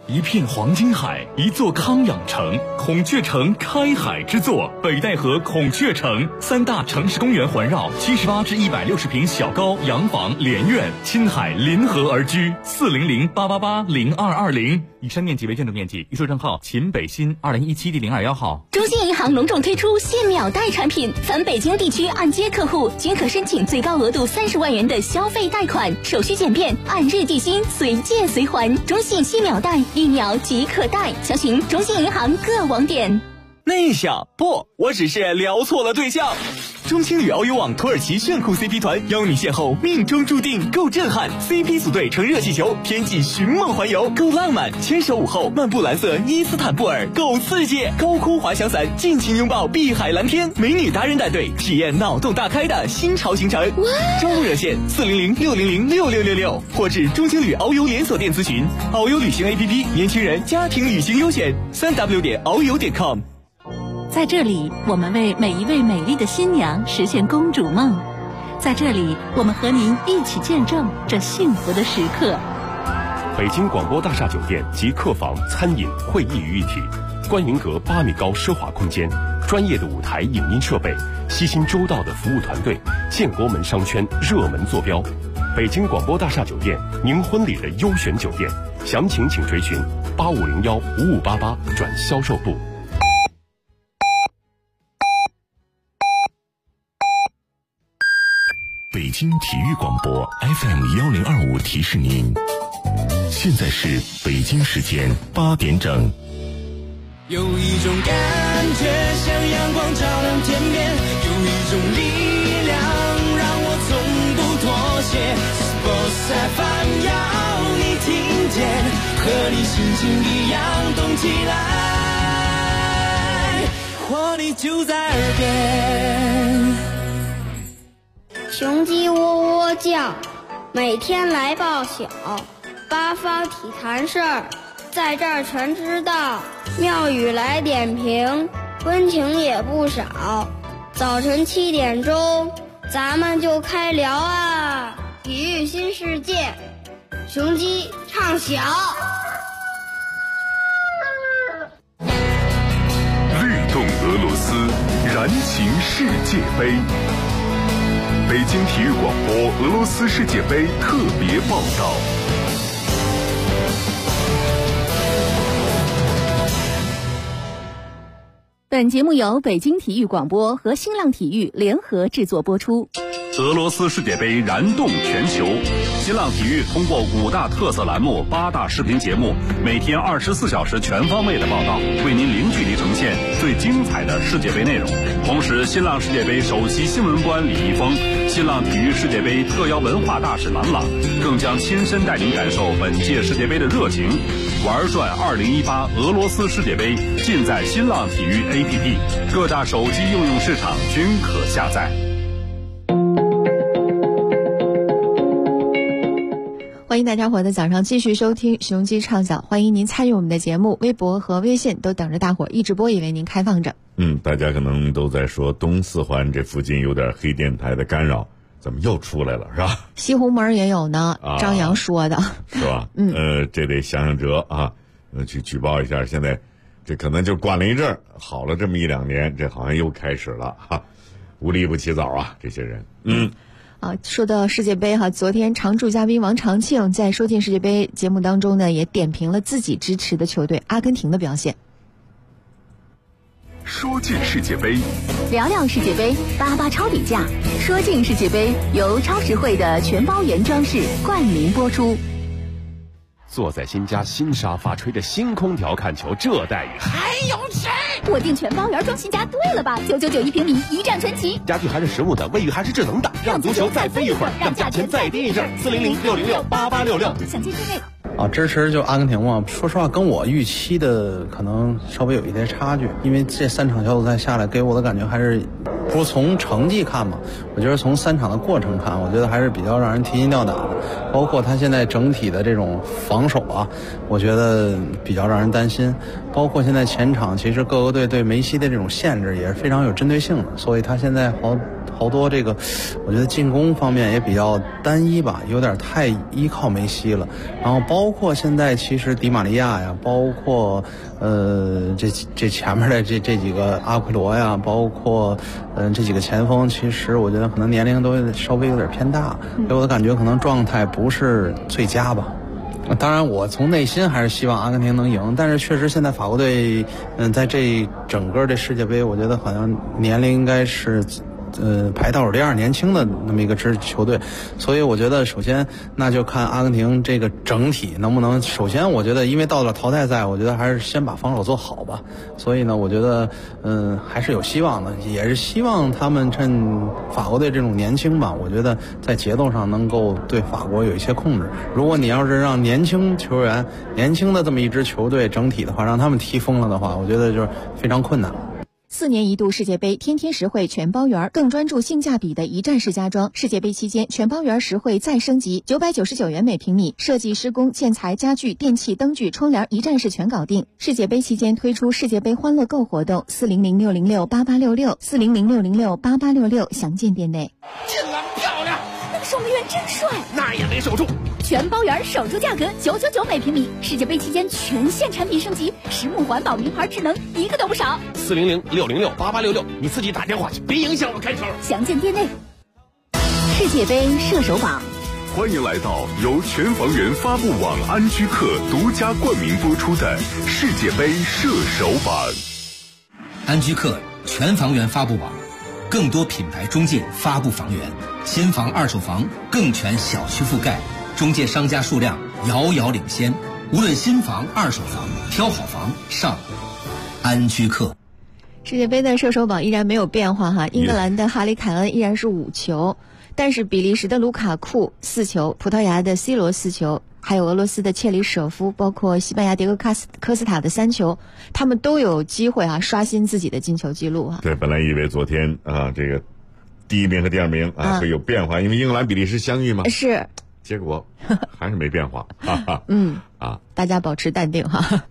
一片黄金海，一座康养城，孔雀城开海之作，北戴河孔雀城，3大城市公园环绕，78至160平小高洋房连院，亲海临河而居，400-888-0220。以上面积为建筑面积。预售账号秦北新2017第021号。 中信银行隆重推出现秒贷产品，凡北京地区按揭客户均可申请最高额度30万元的消费贷款，手续简便，按日计薪，随借随还。中信现秒贷，1秒即可贷。详询中信银行各网点。 内向不，我只是聊错了对象。中青旅遨游网土耳其炫酷 CP 团邀你邂逅命中注定，够震撼 CP 组队乘热气球，天际寻梦环游，够浪漫牵手午后漫步蓝色伊斯坦布尔，够刺激高空滑翔伞，尽情拥抱碧海蓝天，美女达人带队体验脑洞大开的新潮行程。招募热线400-600-6666，或至中青旅遨游连锁店咨询。遨游旅行 APP， 年轻人家庭旅行优选，3w.遨游.com。 在这里，我们为每一位美丽的新娘实现公主梦。在这里，我们和您一起见证这幸福的时刻。 北京广播大厦酒店集客房、餐饮、会议于一体，观云阁8米高奢华空间，专业的舞台影音设备，悉心周到的服务团队，建国门商圈热门坐标。北京广播大厦酒店，您婚礼的优选酒店。详情请垂询8501-5588转销售部。 北京体育广播 FM1025提示您，现在是北京时间8点整。 有一种感觉像阳光照亮天边，有一种力量让我从不妥协。Sports FM 要你听见，和你心情一样动起来，活力就在耳边。 雄鸡喔喔叫，每天来报晓，八方体坛事儿，在这儿全知道。庙宇来点评，温情也不少。早晨7点钟，咱们就开聊啊！体育新世界，雄鸡唱晓。 律动俄罗斯，燃情世界杯。北京体育广播俄罗斯世界杯特别报道。 本节目由北京体育广播和新浪体育联合制作播出。 俄罗斯世界杯燃动全球，新浪体育通过5大特色栏目、8大视频节目，每天24小时全方位的报道，为您零距离呈现最精彩的世界杯内容。同时，新浪世界杯首席新闻官李易峰、新浪体育世界杯特邀文化大使郎朗，更将亲身带您感受本届世界杯的热情。玩转2018俄罗斯世界杯，尽在新浪体育 APP， 各大手机应用市场均可下载。 欢迎大家伙的早上继续收听雄鸡畅晓，欢迎您参与我们的节目，微博和微信都等着大伙一直播也为您开放着。 大家可能都在说东四环这附近有点黑电台的干扰，怎么又出来了是吧？ 西红门也有呢，张扬说的是吧？这得想想辙啊，去举报一下。现在这可能就管了一阵儿，好了这么1-2年，这好像又开始了哈，无利不起早啊，这些人。 说到世界杯哈，昨天常驻嘉宾王长庆在说进世界杯节目当中呢，也点评了自己支持的球队阿根廷的表现。 说进世界杯， 聊聊世界杯，88超底价。说进世界杯由超实惠的全包原装饰冠名播出。 坐在新家新沙发，吹着新空调看球，这待遇还有谁？ 我订全包原装新家对了吧？9991平米，一站全齐。 家具还是实木的，卫浴还是智能的，让足球再飞一会儿，让价钱再低一阵。400-606-8866， 详见订阅。 支持就阿根廷嘛，说实话跟我预期的可能稍微有一些差距，因为这3场小组赛下来给我的感觉还是，不是从成绩看嘛，我觉得从3场的过程看，我觉得还是比较让人提心吊胆的。 包括他现在整体的这种防守啊，我觉得比较让人担心。包括现在前场其实各个队对梅西的这种限制也是非常有针对性的，所以他现在好多这个，我觉得进攻方面也比较单一吧，有点太依靠梅西了。然后包括现在其实迪玛利亚呀，包括这前面的这几个阿奎罗呀，包括这几个前锋，其实我觉得可能年龄都稍微有点偏大，给我的感觉可能状态不是最佳吧。当然我从内心还是希望阿根廷能赢，但是确实现在法国队在这整个这世界杯，我觉得好像年龄应该是排倒数第二年轻的那么一个支球队，所以我觉得首先那就看阿根廷这个整体能不能，首先我觉得因为到了淘汰赛，我觉得还是先把防守做好吧，所以呢我觉得还是有希望的，也是希望他们趁法国队这种年轻吧，我觉得在节奏上能够对法国有一些控制。如果你要是让年轻球员年轻的这么一支球队整体的话让他们踢疯了的话，我觉得就是非常困难了。 4年一度世界杯，天天实惠全包圆，更专注性价比的一站式家装。世界杯期间，全包圆实惠再升级，999元每平米，设计、施工、建材、家具、电器、灯具、窗帘一站式全搞定。世界杯期间推出世界杯欢乐购活动，400-606-8866，400-606-8866，详见店内。 进篮漂亮， 那个守门员真帅， 那也没守住。 全包圆守住价格999每平米，世界杯期间全线产品升级，实木环保名牌智能一个都不少。 400-606-8866，你自己打电话去，别影响我开球。 详见店内。世界杯射手榜， 欢迎来到由全房源发布网安居客独家冠名播出的世界杯射手榜。 安居客全房源发布网，更多品牌中介发布房源，新房二手房更全小区覆盖，中介商家数量遥遥领先，无论新房二手房，挑好房上安居客。 世界杯的射手榜依然没有变化哈，英格兰的哈里凯恩依然是5球，但是比利时的卢卡库4球，葡萄牙的 C 罗4球，还有俄罗斯的切里舍夫，包括西班牙迭戈科斯塔的3球，他们都有机会刷新自己的进球记录对，本来以为昨天这个第1名和第2名会有变化，因为英格兰比利时相遇嘛， 是， 结果还是没变化大家保持淡定哈。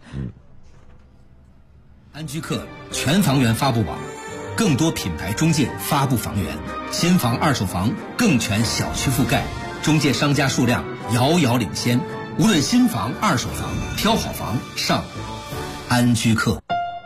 安居客全房源发布网，更多品牌中介发布房源，新房二手房更全小区覆盖，中介商家数量遥遥领先，无论新房二手房，挑好房上安居客。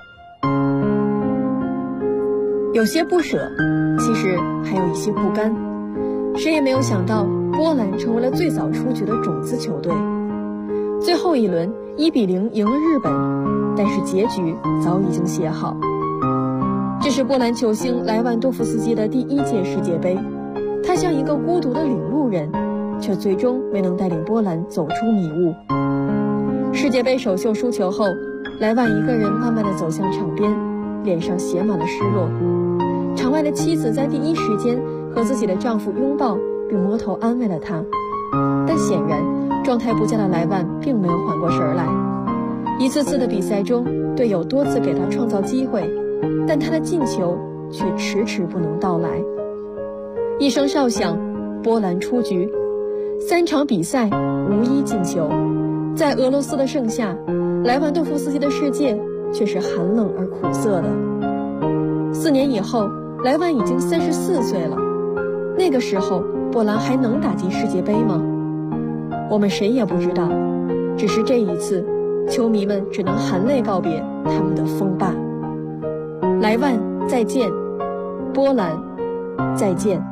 有些不舍，其实还有一些不甘。谁也没有想到，波兰成为了最早出局的种子球队。最后一轮1-0赢了日本，但是结局早已经写好。这是波兰球星莱万多夫斯基的第1届世界杯，他像一个孤独的领路人，却最终没能带领波兰走出迷雾。世界杯首秀输球后，莱万一个人慢慢地走向场边，脸上写满了失落。场外的妻子在第一时间和自己的丈夫拥抱，并摸头安慰了他，但显然状态不佳的莱万并没有缓过神来。一次次的比赛中，队友多次给他创造机会，但他的进球却迟迟不能到来。一声哨响，波兰出局，3场比赛无一进球。在俄罗斯的盛夏，莱万多夫斯基的世界却是寒冷而苦涩的。4年以后，莱万已经34岁了。那个时候，波兰还能打进世界杯吗？我们谁也不知道。只是这一次，球迷们只能含泪告别他们的锋霸。莱万再见，波兰再见。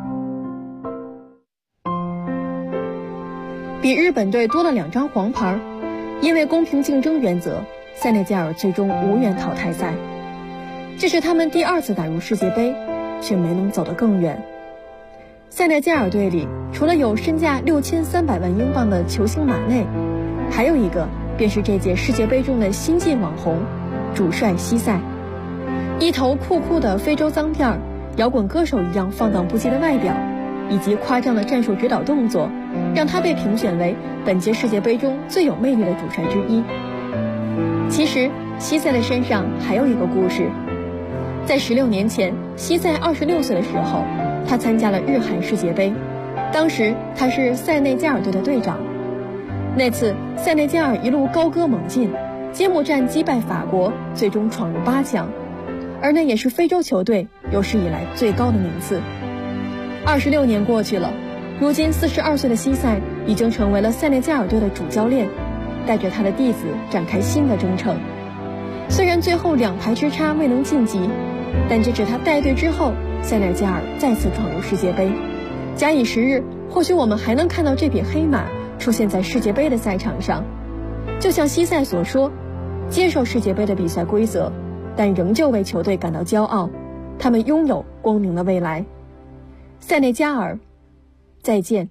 比日本队多了2张黄牌，因为公平竞争原则，塞内加尔最终无缘淘汰赛。这是他们第2次打入世界杯，却没能走得更远。塞内加尔队里除了有身价6300万英镑的球星马内，还有一个便是这届世界杯中的新晋网红主帅西塞。一头酷酷的非洲脏辫，摇滚歌手一样放荡不羁的外表，以及夸张的战术指导动作，让他被评选为本届世界杯中最有魅力的主帅之一。其实西塞的身上还有一个故事。在16年前，西塞26岁的时候，他参加了日韩世界杯， 当时他是塞内加尔队的队长。那次塞内加尔一路高歌猛进，揭幕战击败法国，最终闯入8强，而那也是非洲球队有史以来最高的名次。26年过去了，如今42岁的西塞已经成为了塞内加尔队的主教练，带着他的弟子展开新的征程。虽然最后2排之差未能晋级，但这是他带队之后塞内加尔再次闯入世界杯。假以时日，或许我们还能看到这匹黑马出现在世界杯的赛场上。就像西塞所说，接受世界杯的比赛规则，但仍旧为球队感到骄傲，他们拥有光明的未来。塞内加尔，再见。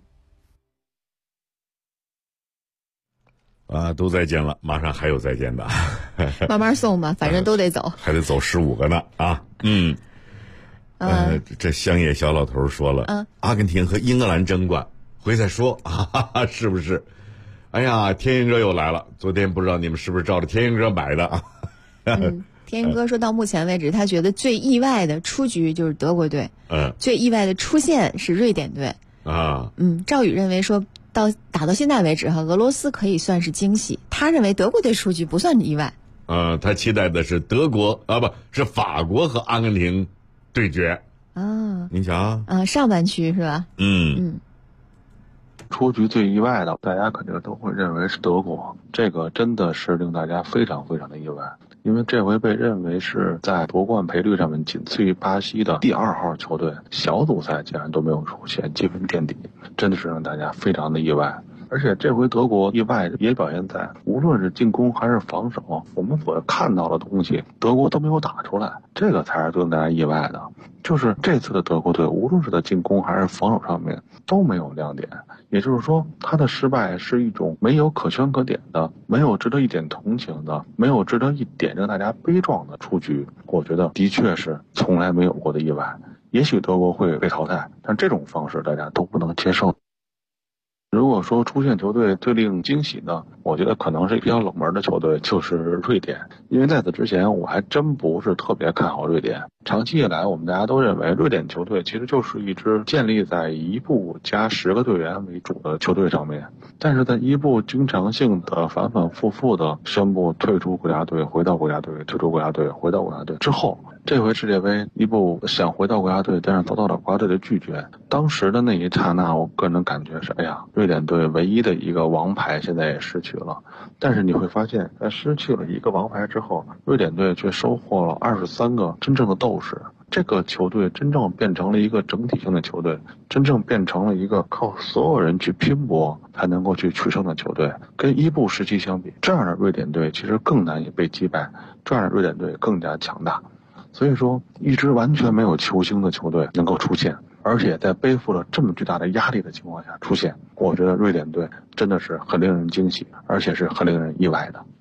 都再见了，马上还有再见的。 慢慢送吧，反正都得走， 还得走15个呢啊。这乡野小老头说了，阿根廷和英格兰争冠，回再说啊，是不是？哎呀，天鹰哥又来了，昨天不知道你们是不是照着天鹰哥买的啊？ 天鹰哥说到目前为止，他觉得最意外的出局就是德国队，最意外的出现是瑞典队啊。 赵宇认为说打到现在为止俄罗斯可以算是惊喜，他认为德国队出局不算意外。 他期待的是德国不是法国和阿根廷对决啊。你瞧上半区是吧？ 出局最意外的，大家肯定都会认为是德国，这个真的是令大家非常非常的意外，因为这回被认为是在夺冠赔率上面仅次于巴西的第2号球队，小组赛竟然都没有出现积分垫底，真的是让大家非常的意外。而且这回德国意外也表现在无论是进攻还是防守，我们所看到的东西德国都没有打出来，这个才是最令大家意外的。就是这次的德国队无论是在进攻还是防守上面都没有亮点，也就是说他的失败是一种没有可圈可点的，没有值得一点同情的，没有值得一点让大家悲壮的出局。我觉得的确是从来没有过的意外。也许德国会被淘汰，但这种方式大家都不能接受。如果说出现球队最令惊喜呢，我觉得可能是比较冷门的球队，就是瑞典。因为在此之前我还真不是特别看好瑞典，长期以来我们大家都认为瑞典球队其实就是一支建立在伊布加10个队员为主的球队上面，但是在伊布经常性的反反复复的宣布退出国家队，回到国家队，退出国家队，回到国家队之后，这回世界杯伊布想回到国家队，但是遭到了国家队的拒绝。当时的那一刹那，我个人感觉是，瑞典队唯一的一个王牌现在也失去了。但是你会发现，在失去了一个王牌之后，瑞典队却收获了23个真正的斗士。这个球队真正变成了一个整体性的球队，真正变成了一个靠所有人去拼搏才能够去取胜的球队。跟伊布时期相比，这样的瑞典队其实更难以被击败，这样的瑞典队更加强大。所以说，一支完全没有球星的球队能够出现，而且在背负了这么巨大的压力的情况下出现，我觉得瑞典队真的是很令人惊喜，而且是很令人意外的。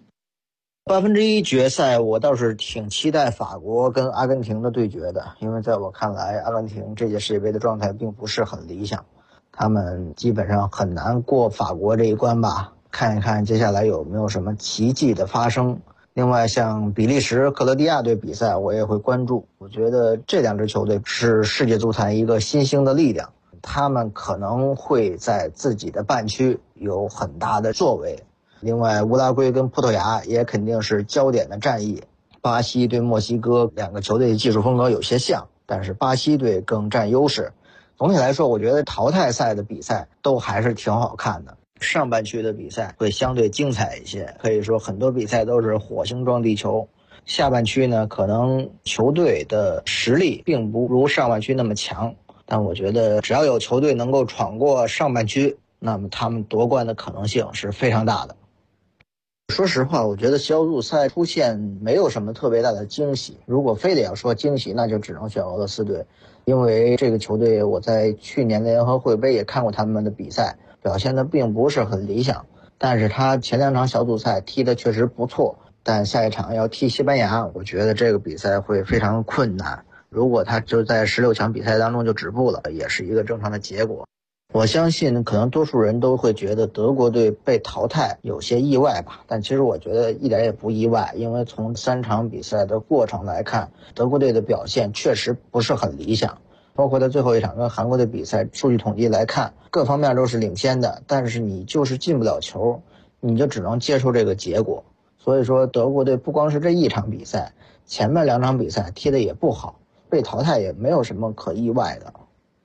1/8决赛我倒是挺期待法国跟阿根廷的对决的，因为在我看来，阿根廷这届世界杯的状态并不是很理想，他们基本上很难过法国这一关吧。看一看接下来有没有什么奇迹的发生。另外像比利时克罗地亚队比赛我也会关注，我觉得这2支球队是世界足坛一个新兴的力量，他们可能会在自己的半区有很大的作为。另外乌拉圭跟葡萄牙也肯定是焦点的战役，巴西对墨西哥2个球队的技术风格有些像，但是巴西队更占优势。总体来说，我觉得淘汰赛的比赛都还是挺好看的，上半区的比赛会相对精彩一些，可以说很多比赛都是火星撞地球。下半区呢，可能球队的实力并不如上半区那么强，但我觉得只要有球队能够闯过上半区，那么他们夺冠的可能性是非常大的。说实话，我觉得小组赛出现没有什么特别大的惊喜，如果非得要说惊喜，那就只能选俄罗斯队，因为这个球队我在去年的联合会杯也看过他们的比赛，表现的并不是很理想，但是他前2场小组赛踢的确实不错，但下一场要踢西班牙，我觉得这个比赛会非常困难，如果他就在16强比赛当中就止步了，也是一个正常的结果。我相信可能多数人都会觉得德国队被淘汰有些意外吧，但其实我觉得一点也不意外，因为从3场比赛的过程来看，德国队的表现确实不是很理想。 包括在最后一场跟韩国队比赛，数据统计来看，各方面都是领先的，但是你就是进不了球，你就只能接受这个结果。所以说德国队不光是这一场比赛，前面2场比赛踢得也不好，被淘汰也没有什么可意外的。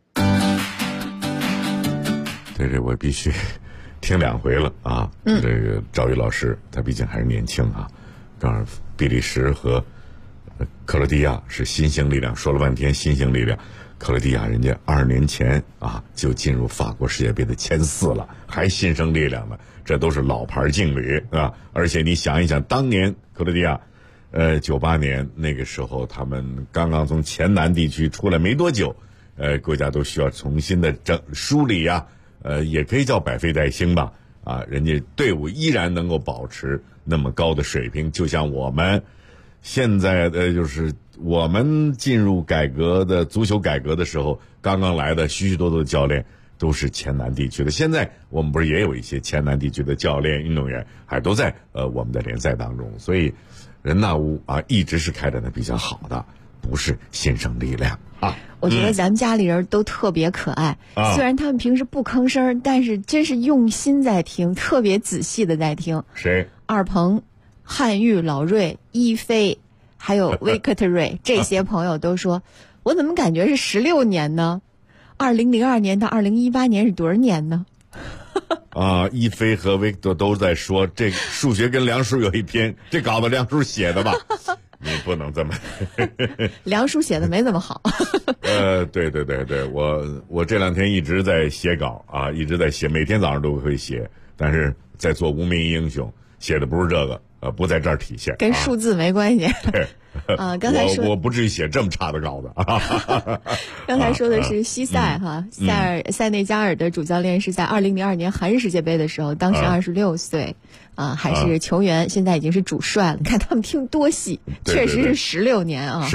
对，这我必须听2回了啊！这个赵宇老师他毕竟还是年轻啊，当然比利时和克罗地亚是新兴力量，说了半天新兴力量，克罗地亚人家20年前啊就进入法国世界杯的前4了，还新生力量呢，这都是老牌劲旅啊！而且你想一想，当年克罗地亚，98年那个时候他们刚刚从前南地区出来没多久，国家都需要重新的梳理呀，也可以叫百废待兴吧，啊，人家队伍依然能够保持那么高的水平，就像我们现在就是我们进入改革的足球改革的时候，刚刚来的许许多多的教练都是前南地区的。现在我们不是也有一些前南地区的教练、运动员，还都在我们的联赛当中。所以人大屋啊，一直是开展的比较好的，不是新生力量啊。 我觉得咱们家里人都特别可爱，虽然他们平时不吭声，但是真是用心在听，特别仔细的在听。 谁？ 二鹏、汉玉、老瑞、一飞，还有维克特瑞，这些朋友都说，我怎么感觉是16年呢？2002年到2018年是多少年呢？ 啊，一飞和维克特都在说，这数学跟梁叔有一篇，这稿子梁叔写的吧？你不能这么梁叔写的没怎么好。 对，我这2天一直在写稿啊，一直在写，每天早上都会写，但是在做无名英雄，写的不是这个，不在这儿体现， 跟数字没关系。 对。 刚才说我不至于写这么差的稿子。 刚才说的是西塞哈，塞内加尔的主教练是在2002年韩日世界杯的时候，当时26岁，还是球员，现在已经是主帅了。你看他们听多细，确实是16年啊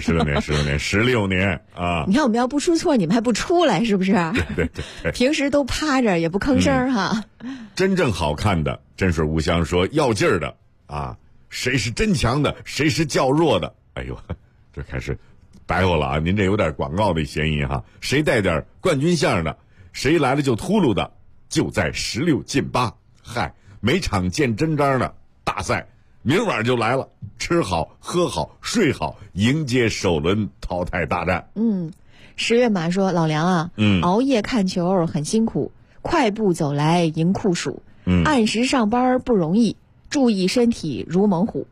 ，16年啊！ 你看我们要不出错，你们还不出来，是不是？ 对， 平时都趴着也不吭声哈。 真正好看的，真水无香说要劲儿的啊。谁是真强的，谁是较弱的？哎呦，这开始白活了啊！您这有点广告的嫌疑哈。谁带点冠军相的，谁来了就秃噜的，就在16进8。嗨，每场见真章的大赛，明晚就来了，吃好喝好睡好，迎接首轮淘汰大战。 10月马说老梁啊，熬夜看球很辛苦，快步走来迎酷暑，按时上班不容易。注意身体如猛虎。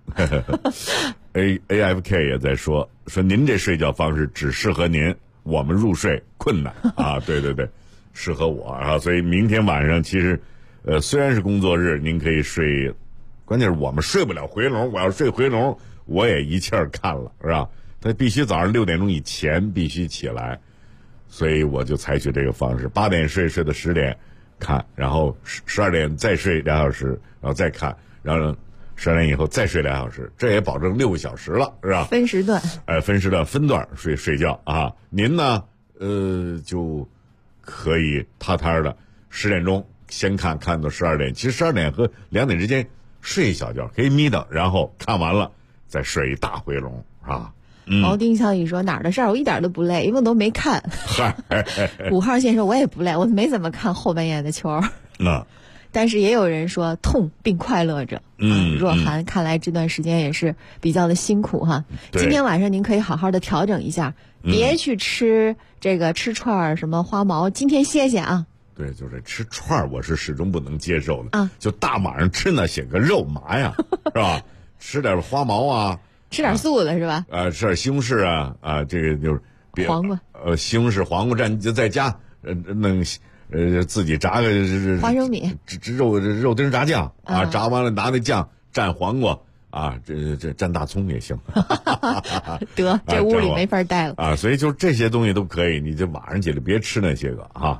AFK 也在说您这睡觉方式只适合您，我们入睡困难啊。对，适合我啊。所以明天晚上其实虽然是工作日，您可以睡，关键是我们睡不了回笼，我要睡回笼我也一气儿看了，是吧？他必须早上6点钟以前必须起来，所以我就采取这个方式，8点睡到10点看，然后12点再睡2小时，然后再看，然后12点以后再睡2小时，这也保证6个小时了，是吧？ 分时段， 分段睡觉啊。您呢，就可以踏踏的10点钟先看到12点，其实12点和2点之间睡一小觉可以眯的，然后看完了再睡一大回笼啊。 毛丁小雨说哪儿的事儿我一点都不累，因为我都没看。5号线说我也不累，我没怎么看后半夜的球。但是也有人说痛并快乐着。若涵看来这段时间也是比较的辛苦哈。今天晚上您可以好好的调整一下，别去吃串儿什么花毛，今天歇歇啊。 对，就是吃串儿我是始终不能接受的就大晚上吃那些个肉麻呀，是吧？吃点花毛啊， 吃点素的是吧？ 吃点西红柿啊，这个就是黄瓜， 西红柿黄瓜蘸就在家弄。自己炸个花生米， 肉丁炸酱啊，炸完了拿那酱蘸黄瓜啊，这蘸大葱也行。 得，这屋里没法待了啊！所以就这些东西都可以，你就晚上起来别吃那些个哈。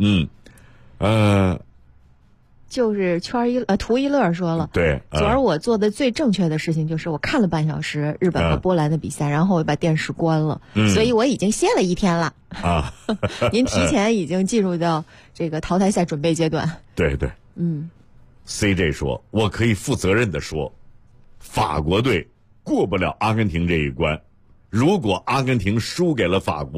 就是图一乐说了， 对， 昨儿我做的最正确的事情就是我看了半小时日本和波兰的比赛，然后我把电视关了，所以我已经歇了1天了啊。 您提前已经进入到这个淘汰赛准备阶段。 对，CJ 说，我可以负责任的说，法国队过不了阿根廷这一关。如果阿根廷输给了法国，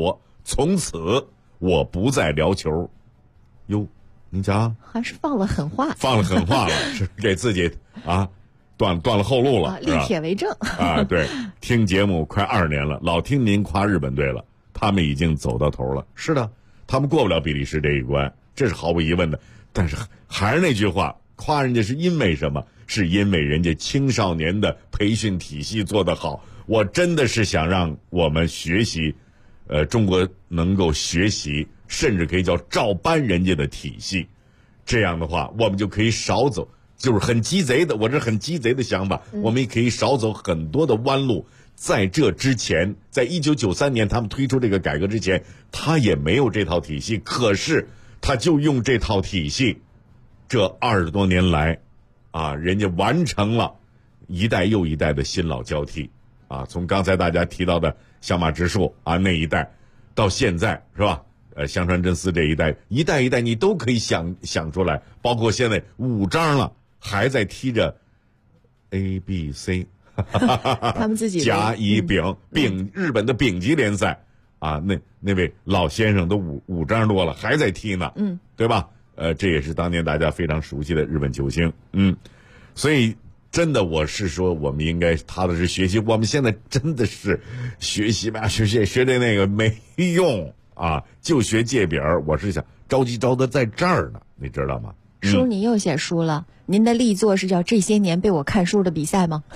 从此我不再聊球。哟，你瞧， 还是放了狠话， 放了狠话了，是给自己啊断了后路了， 立帖为证啊。对，听节目快2年了，老听您夸日本队了，他们已经走到头了。是的，他们过不了比利时这一关，这是毫无疑问的。但是还是那句话，夸人家是因为什么？是因为人家青少年的培训体系做得好。我真的是想让我们学习，中国能够学习，甚至可以叫照搬人家的体系。这样的话，我们就可以少走，就是很鸡贼的，我这很鸡贼的想法，我们也可以少走很多的弯路。在这之前，在1993年他们推出这个改革之前，他也没有这套体系，可是他就用这套体系，这20多年来啊，人家完成了一代又一代的新老交替啊，从刚才大家提到的相马直树啊那一代，到现在是吧？香川真司这一代，一代一代你都可以想出来，包括现在5章了，还在踢着 ABC， 他们自己甲乙丙日本的丙级联赛啊，那位老先生都5章多了，还在踢呢，对吧？这也是当年大家非常熟悉的日本球星，所以真的我是说，我们应该踏踏实学习。我们现在真的是学习吧，学这那个没用啊，就学借饼。我是想着急着的在这儿呢，你知道吗？ 书你又写书了，您的力作是叫这些年被我看书的比赛吗？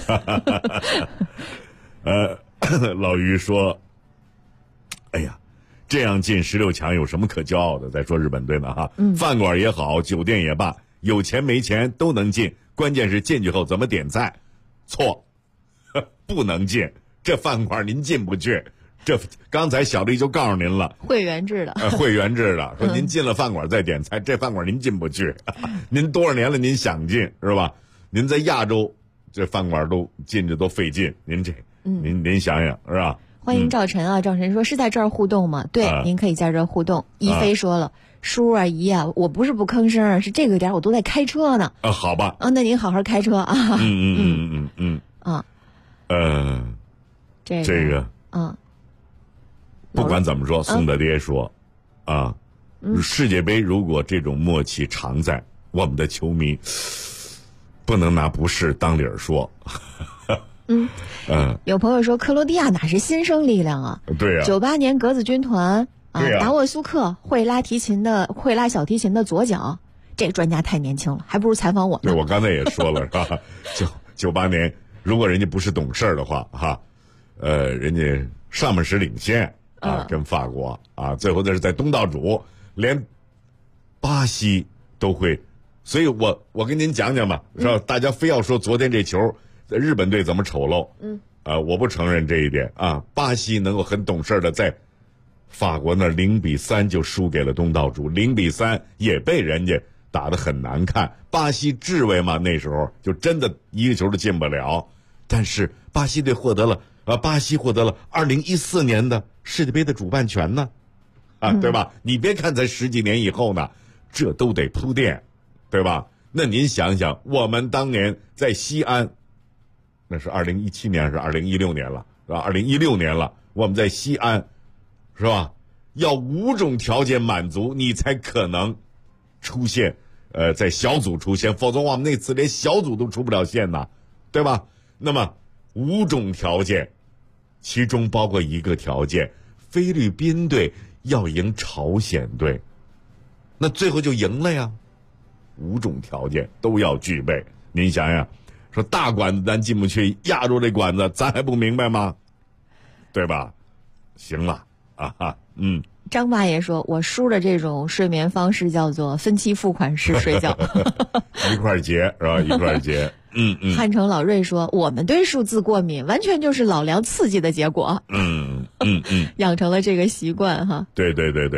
老于说，哎呀。这样进16强有什么可骄傲的？再说日本队呢哈，饭馆也好，酒店也罢，有钱没钱都能进，关键是进去后怎么点菜。错，不能进，这饭馆您进不去。这刚才小丽就告诉您了， 会员制的， 会员制的，说您进了饭馆再点菜，这饭馆您进不去。您多少年了，您想进是吧？您在亚洲这饭馆都进去都费劲，您这，您想想是吧？ 欢迎赵晨啊！赵晨说是在这儿互动吗？对，您可以在这儿互动。一飞说了，叔啊姨啊，我不是不吭声，是这个点我都在开车呢。 好吧。 那您好好开车啊。 这个不管怎么说，宋大爹说，世界杯如果这种默契常在，我们的球迷不能拿不是当理儿说。 有朋友说克罗地亚哪是新生力量啊？ 对呀 ，98年格子军团达沃苏克会拉小提琴的左脚，这个专家太年轻了，还不如采访我呢。 对，我刚才也说了，是吧？98年，如果人家不是懂事儿的话，人家上半时领先跟法国最后这是在东道主，连巴西都会，所以我跟您讲讲吧，是吧？大家非要说昨天这球。日本队怎么丑陋？我不承认这一点啊。巴西能够很懂事的在法国那0-3就输给了东道主，0-3也被人家打得很难看。巴西智慧嘛，那时候就真的一个球都进不了。但是巴西队获得了2014年的世界杯的主办权呢，对吧？你别看才10几年以后呢，这都得铺垫，对吧？那您想想，我们当年在西安。那是2017年还是2016年了，是吧？2016年了，我们在西安，是吧？要5种条件满足，你才可能出现，在小组出现，否则我们那次连小组都出不了线呐，对吧？那么5种条件，其中包括一个条件，菲律宾队要赢朝鲜队，那最后就赢了呀。5种条件都要具备，您想想。说大馆子咱进不去，亚洲这馆子咱还不明白吗？对吧？行了张爸也说，我叔的这种睡眠方式叫做分期付款式睡觉， 一块结是吧？一块结。 汉城老瑞说，我们对数字过敏，完全就是老梁刺激的结果。养成了这个习惯哈。 对，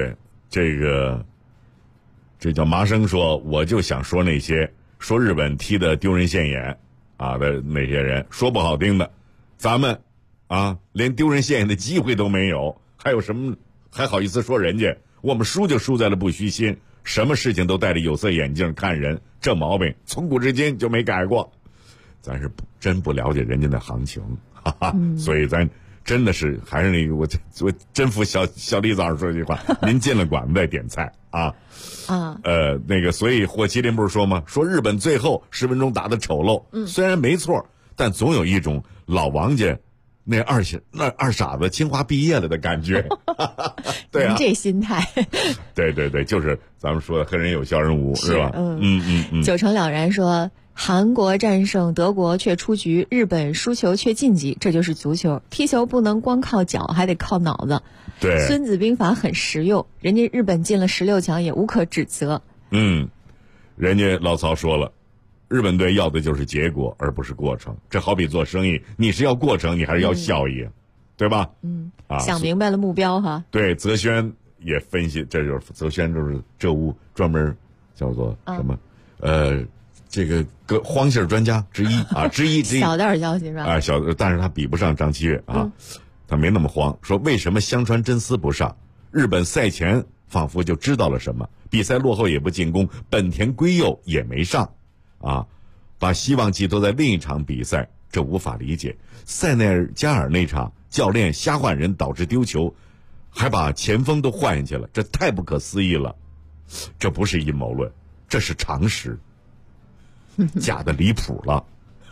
这叫麻生说，我就想说那些说日本踢的丢人现眼。的那些人说不好听的，咱们连丢人现眼的机会都没有，还有什么还好意思说人家？我们输就输在了不虚心，什么事情都戴着有色眼镜看人，这毛病从古至今就没改过。咱是真不了解人家的行情，所以咱真的是还是那个我真服小李早上说这句话，您进了馆子再点菜啊。那个所以霍麒麟不是说吗？说日本最后10分钟打得丑陋，虽然没错，但总有一种老王家那二傻子清华毕业了的感觉。对啊， 这心态。 对，就是咱们说的恨人有笑人无，是吧？ 九成了然说，韩国战胜德国却出局，日本输球却晋级，这就是足球。踢球不能光靠脚，还得靠脑子。 对， 孙子兵法很实用，人家日本进了16强也无可指责。 人家老曹说了，日本队要的就是结果，而不是过程。这好比做生意，你是要过程，你还是要效益，对吧？ 想明白了目标哈。 对，泽轩也分析，这就是泽轩就是这屋专门叫做什么？这个荒信专家之一啊，之一。 小道消息是吧？ 但是他比不上张七岳啊，他没那么慌。说为什么香川真司不上？日本赛前仿佛就知道了什么，比赛落后也不进攻，本田圭佑也没上，把希望寄托在另一场比赛，这无法理解。塞内加尔那场教练瞎换人导致丢球，还把前锋都换下去了，这太不可思议了。这不是阴谋论，这是常识。假的离谱了。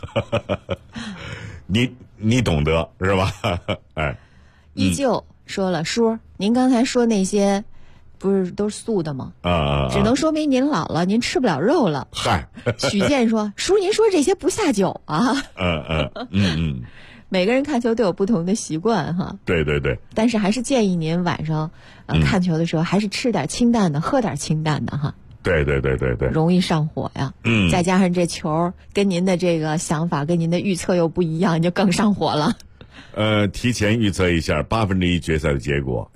你懂得是吧？ 依旧说了，叔，您刚才说那些不是都是素的吗？只能说明您老了，您吃不了肉了。 嗨， 许健说，叔，您说这些不下酒啊？每个人看球都有不同的习惯哈。 对。 但是还是建议您晚上看球的时候，还是吃点清淡的，喝点清淡的哈。 对， 容易上火呀。再加上这球跟您的这个想法跟您的预测又不一样，就更上火了。 提前预测一下1/8决赛的结果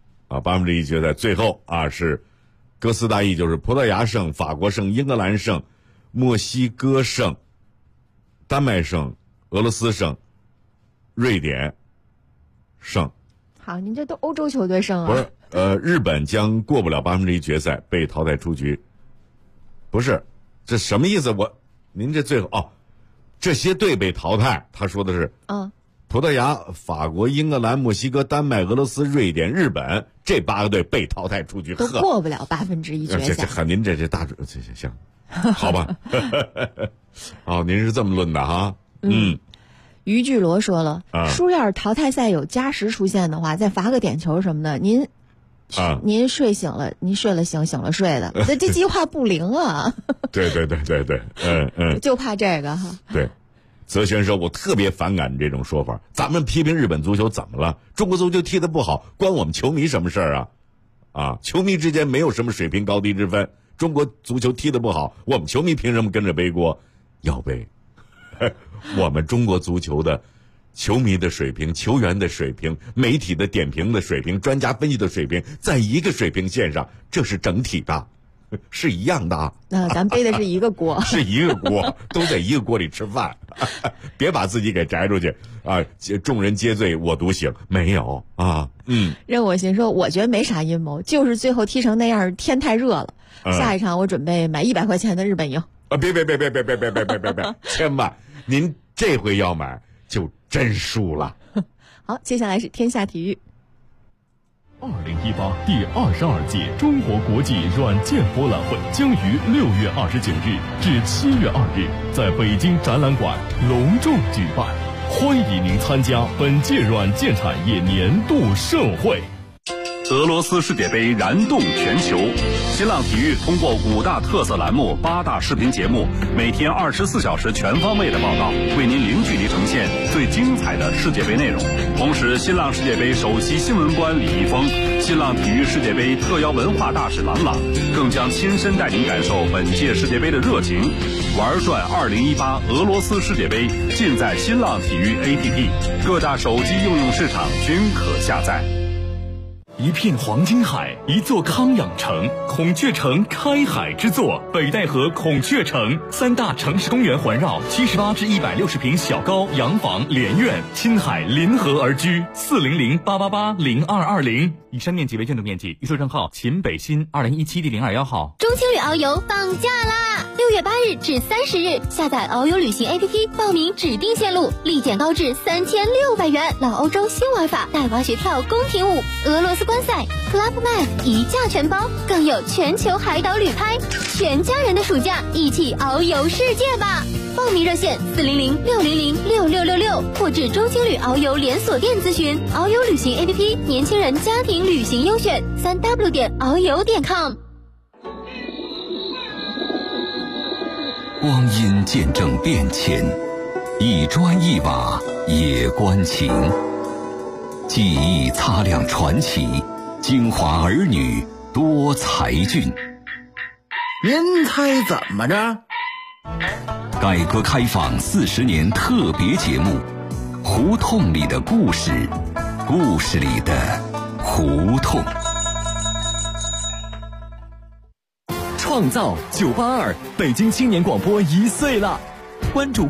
，1/8决赛最后是哥斯达黎就是葡萄牙胜、法国胜、英格兰胜、墨西哥胜、丹麦胜、俄罗斯胜、瑞典胜。 好，您这都欧洲球队胜啊？ 不是。日本将过不了1/8决赛，被淘汰出局。不是，这什么意思？您这最后这些队被淘汰，他说的是葡萄牙、法国、英格兰、墨西哥、丹麦、俄罗斯、瑞典、日本这8个队被淘汰出局， 都过不了1/8决赛。 这您这大准行，好吧？您是这么论的哈？ 于巨罗说了，叔要是淘汰赛有加时出现的话，再罚个点球什么的，您睡醒了，您睡了醒，醒了睡的，这计划不灵啊。 对， 就怕这个哈。 对，泽轩说，我特别反感这种说法。咱们批评日本足球怎么了？中国足球踢得不好，关我们球迷什么事儿啊？球迷之间没有什么水平高低之分。中国足球踢得不好，我们球迷凭什么跟着背锅？要背。我们中国足球的球迷的水平、球员的水平、媒体的点评的水平、专家分析的水平，在一个水平线上，这是整体的，是一样的。 咱背的是一个锅， 是一个锅，都在一个锅里吃饭，别把自己给摘出去众人皆醉我独醒，没有任我行说，我觉得没啥阴谋，就是最后踢成那样，天太热了。下一场我准备买100块钱的日本赢。 别，千万，您这回要买就真输了。 好，接下来是天下体育。 2018第22届中国国际软件博览会将于6月29日至7月2日在北京展览馆隆重举办，欢迎您参加本届软件产业年度盛会。 俄罗斯世界杯燃动全球，新浪体育通过5大特色栏目、8大视频节目，每天24小时全方位的报道，为您零距离呈现最精彩的世界杯内容。同时，新浪世界杯首席新闻官李易峰、新浪体育世界杯特邀文化大使郎朗，更将亲身带您感受本届世界杯的热情。玩转2018俄罗斯世界杯，尽在新浪体育 APP， 各大手机应用市场均可下载。 一片黄金海，一座康养城，孔雀城开海之作，北戴河孔雀城，3大城市公园环绕，78至160平小高洋房连院，亲海临河而居，400-888-0220。以上面积为建筑面积，预售账号秦北新2017第021号。 中青旅遨游放假啦！6月8日至30日，下载遨游旅行 APP， 报名指定线路，立减高至3600元。老欧洲新玩法，带滑雪跳宫廷舞，俄罗斯观赛 Club Med 一价全包，更有全球海岛旅拍，全家人的暑假一起遨游世界吧！报名热线400-600-6666，或至中青旅遨游连锁店咨询。遨游旅行 APP， 年轻人家庭旅行优选，3w.遨游.com。 光阴见证变迁，一砖一瓦也关情。记忆擦亮传奇，京华儿女多才俊。 您猜怎么着？ 改革开放40年特别节目，胡同里的故事，故事里的胡同。 创造982，北京青年广播1岁了，关注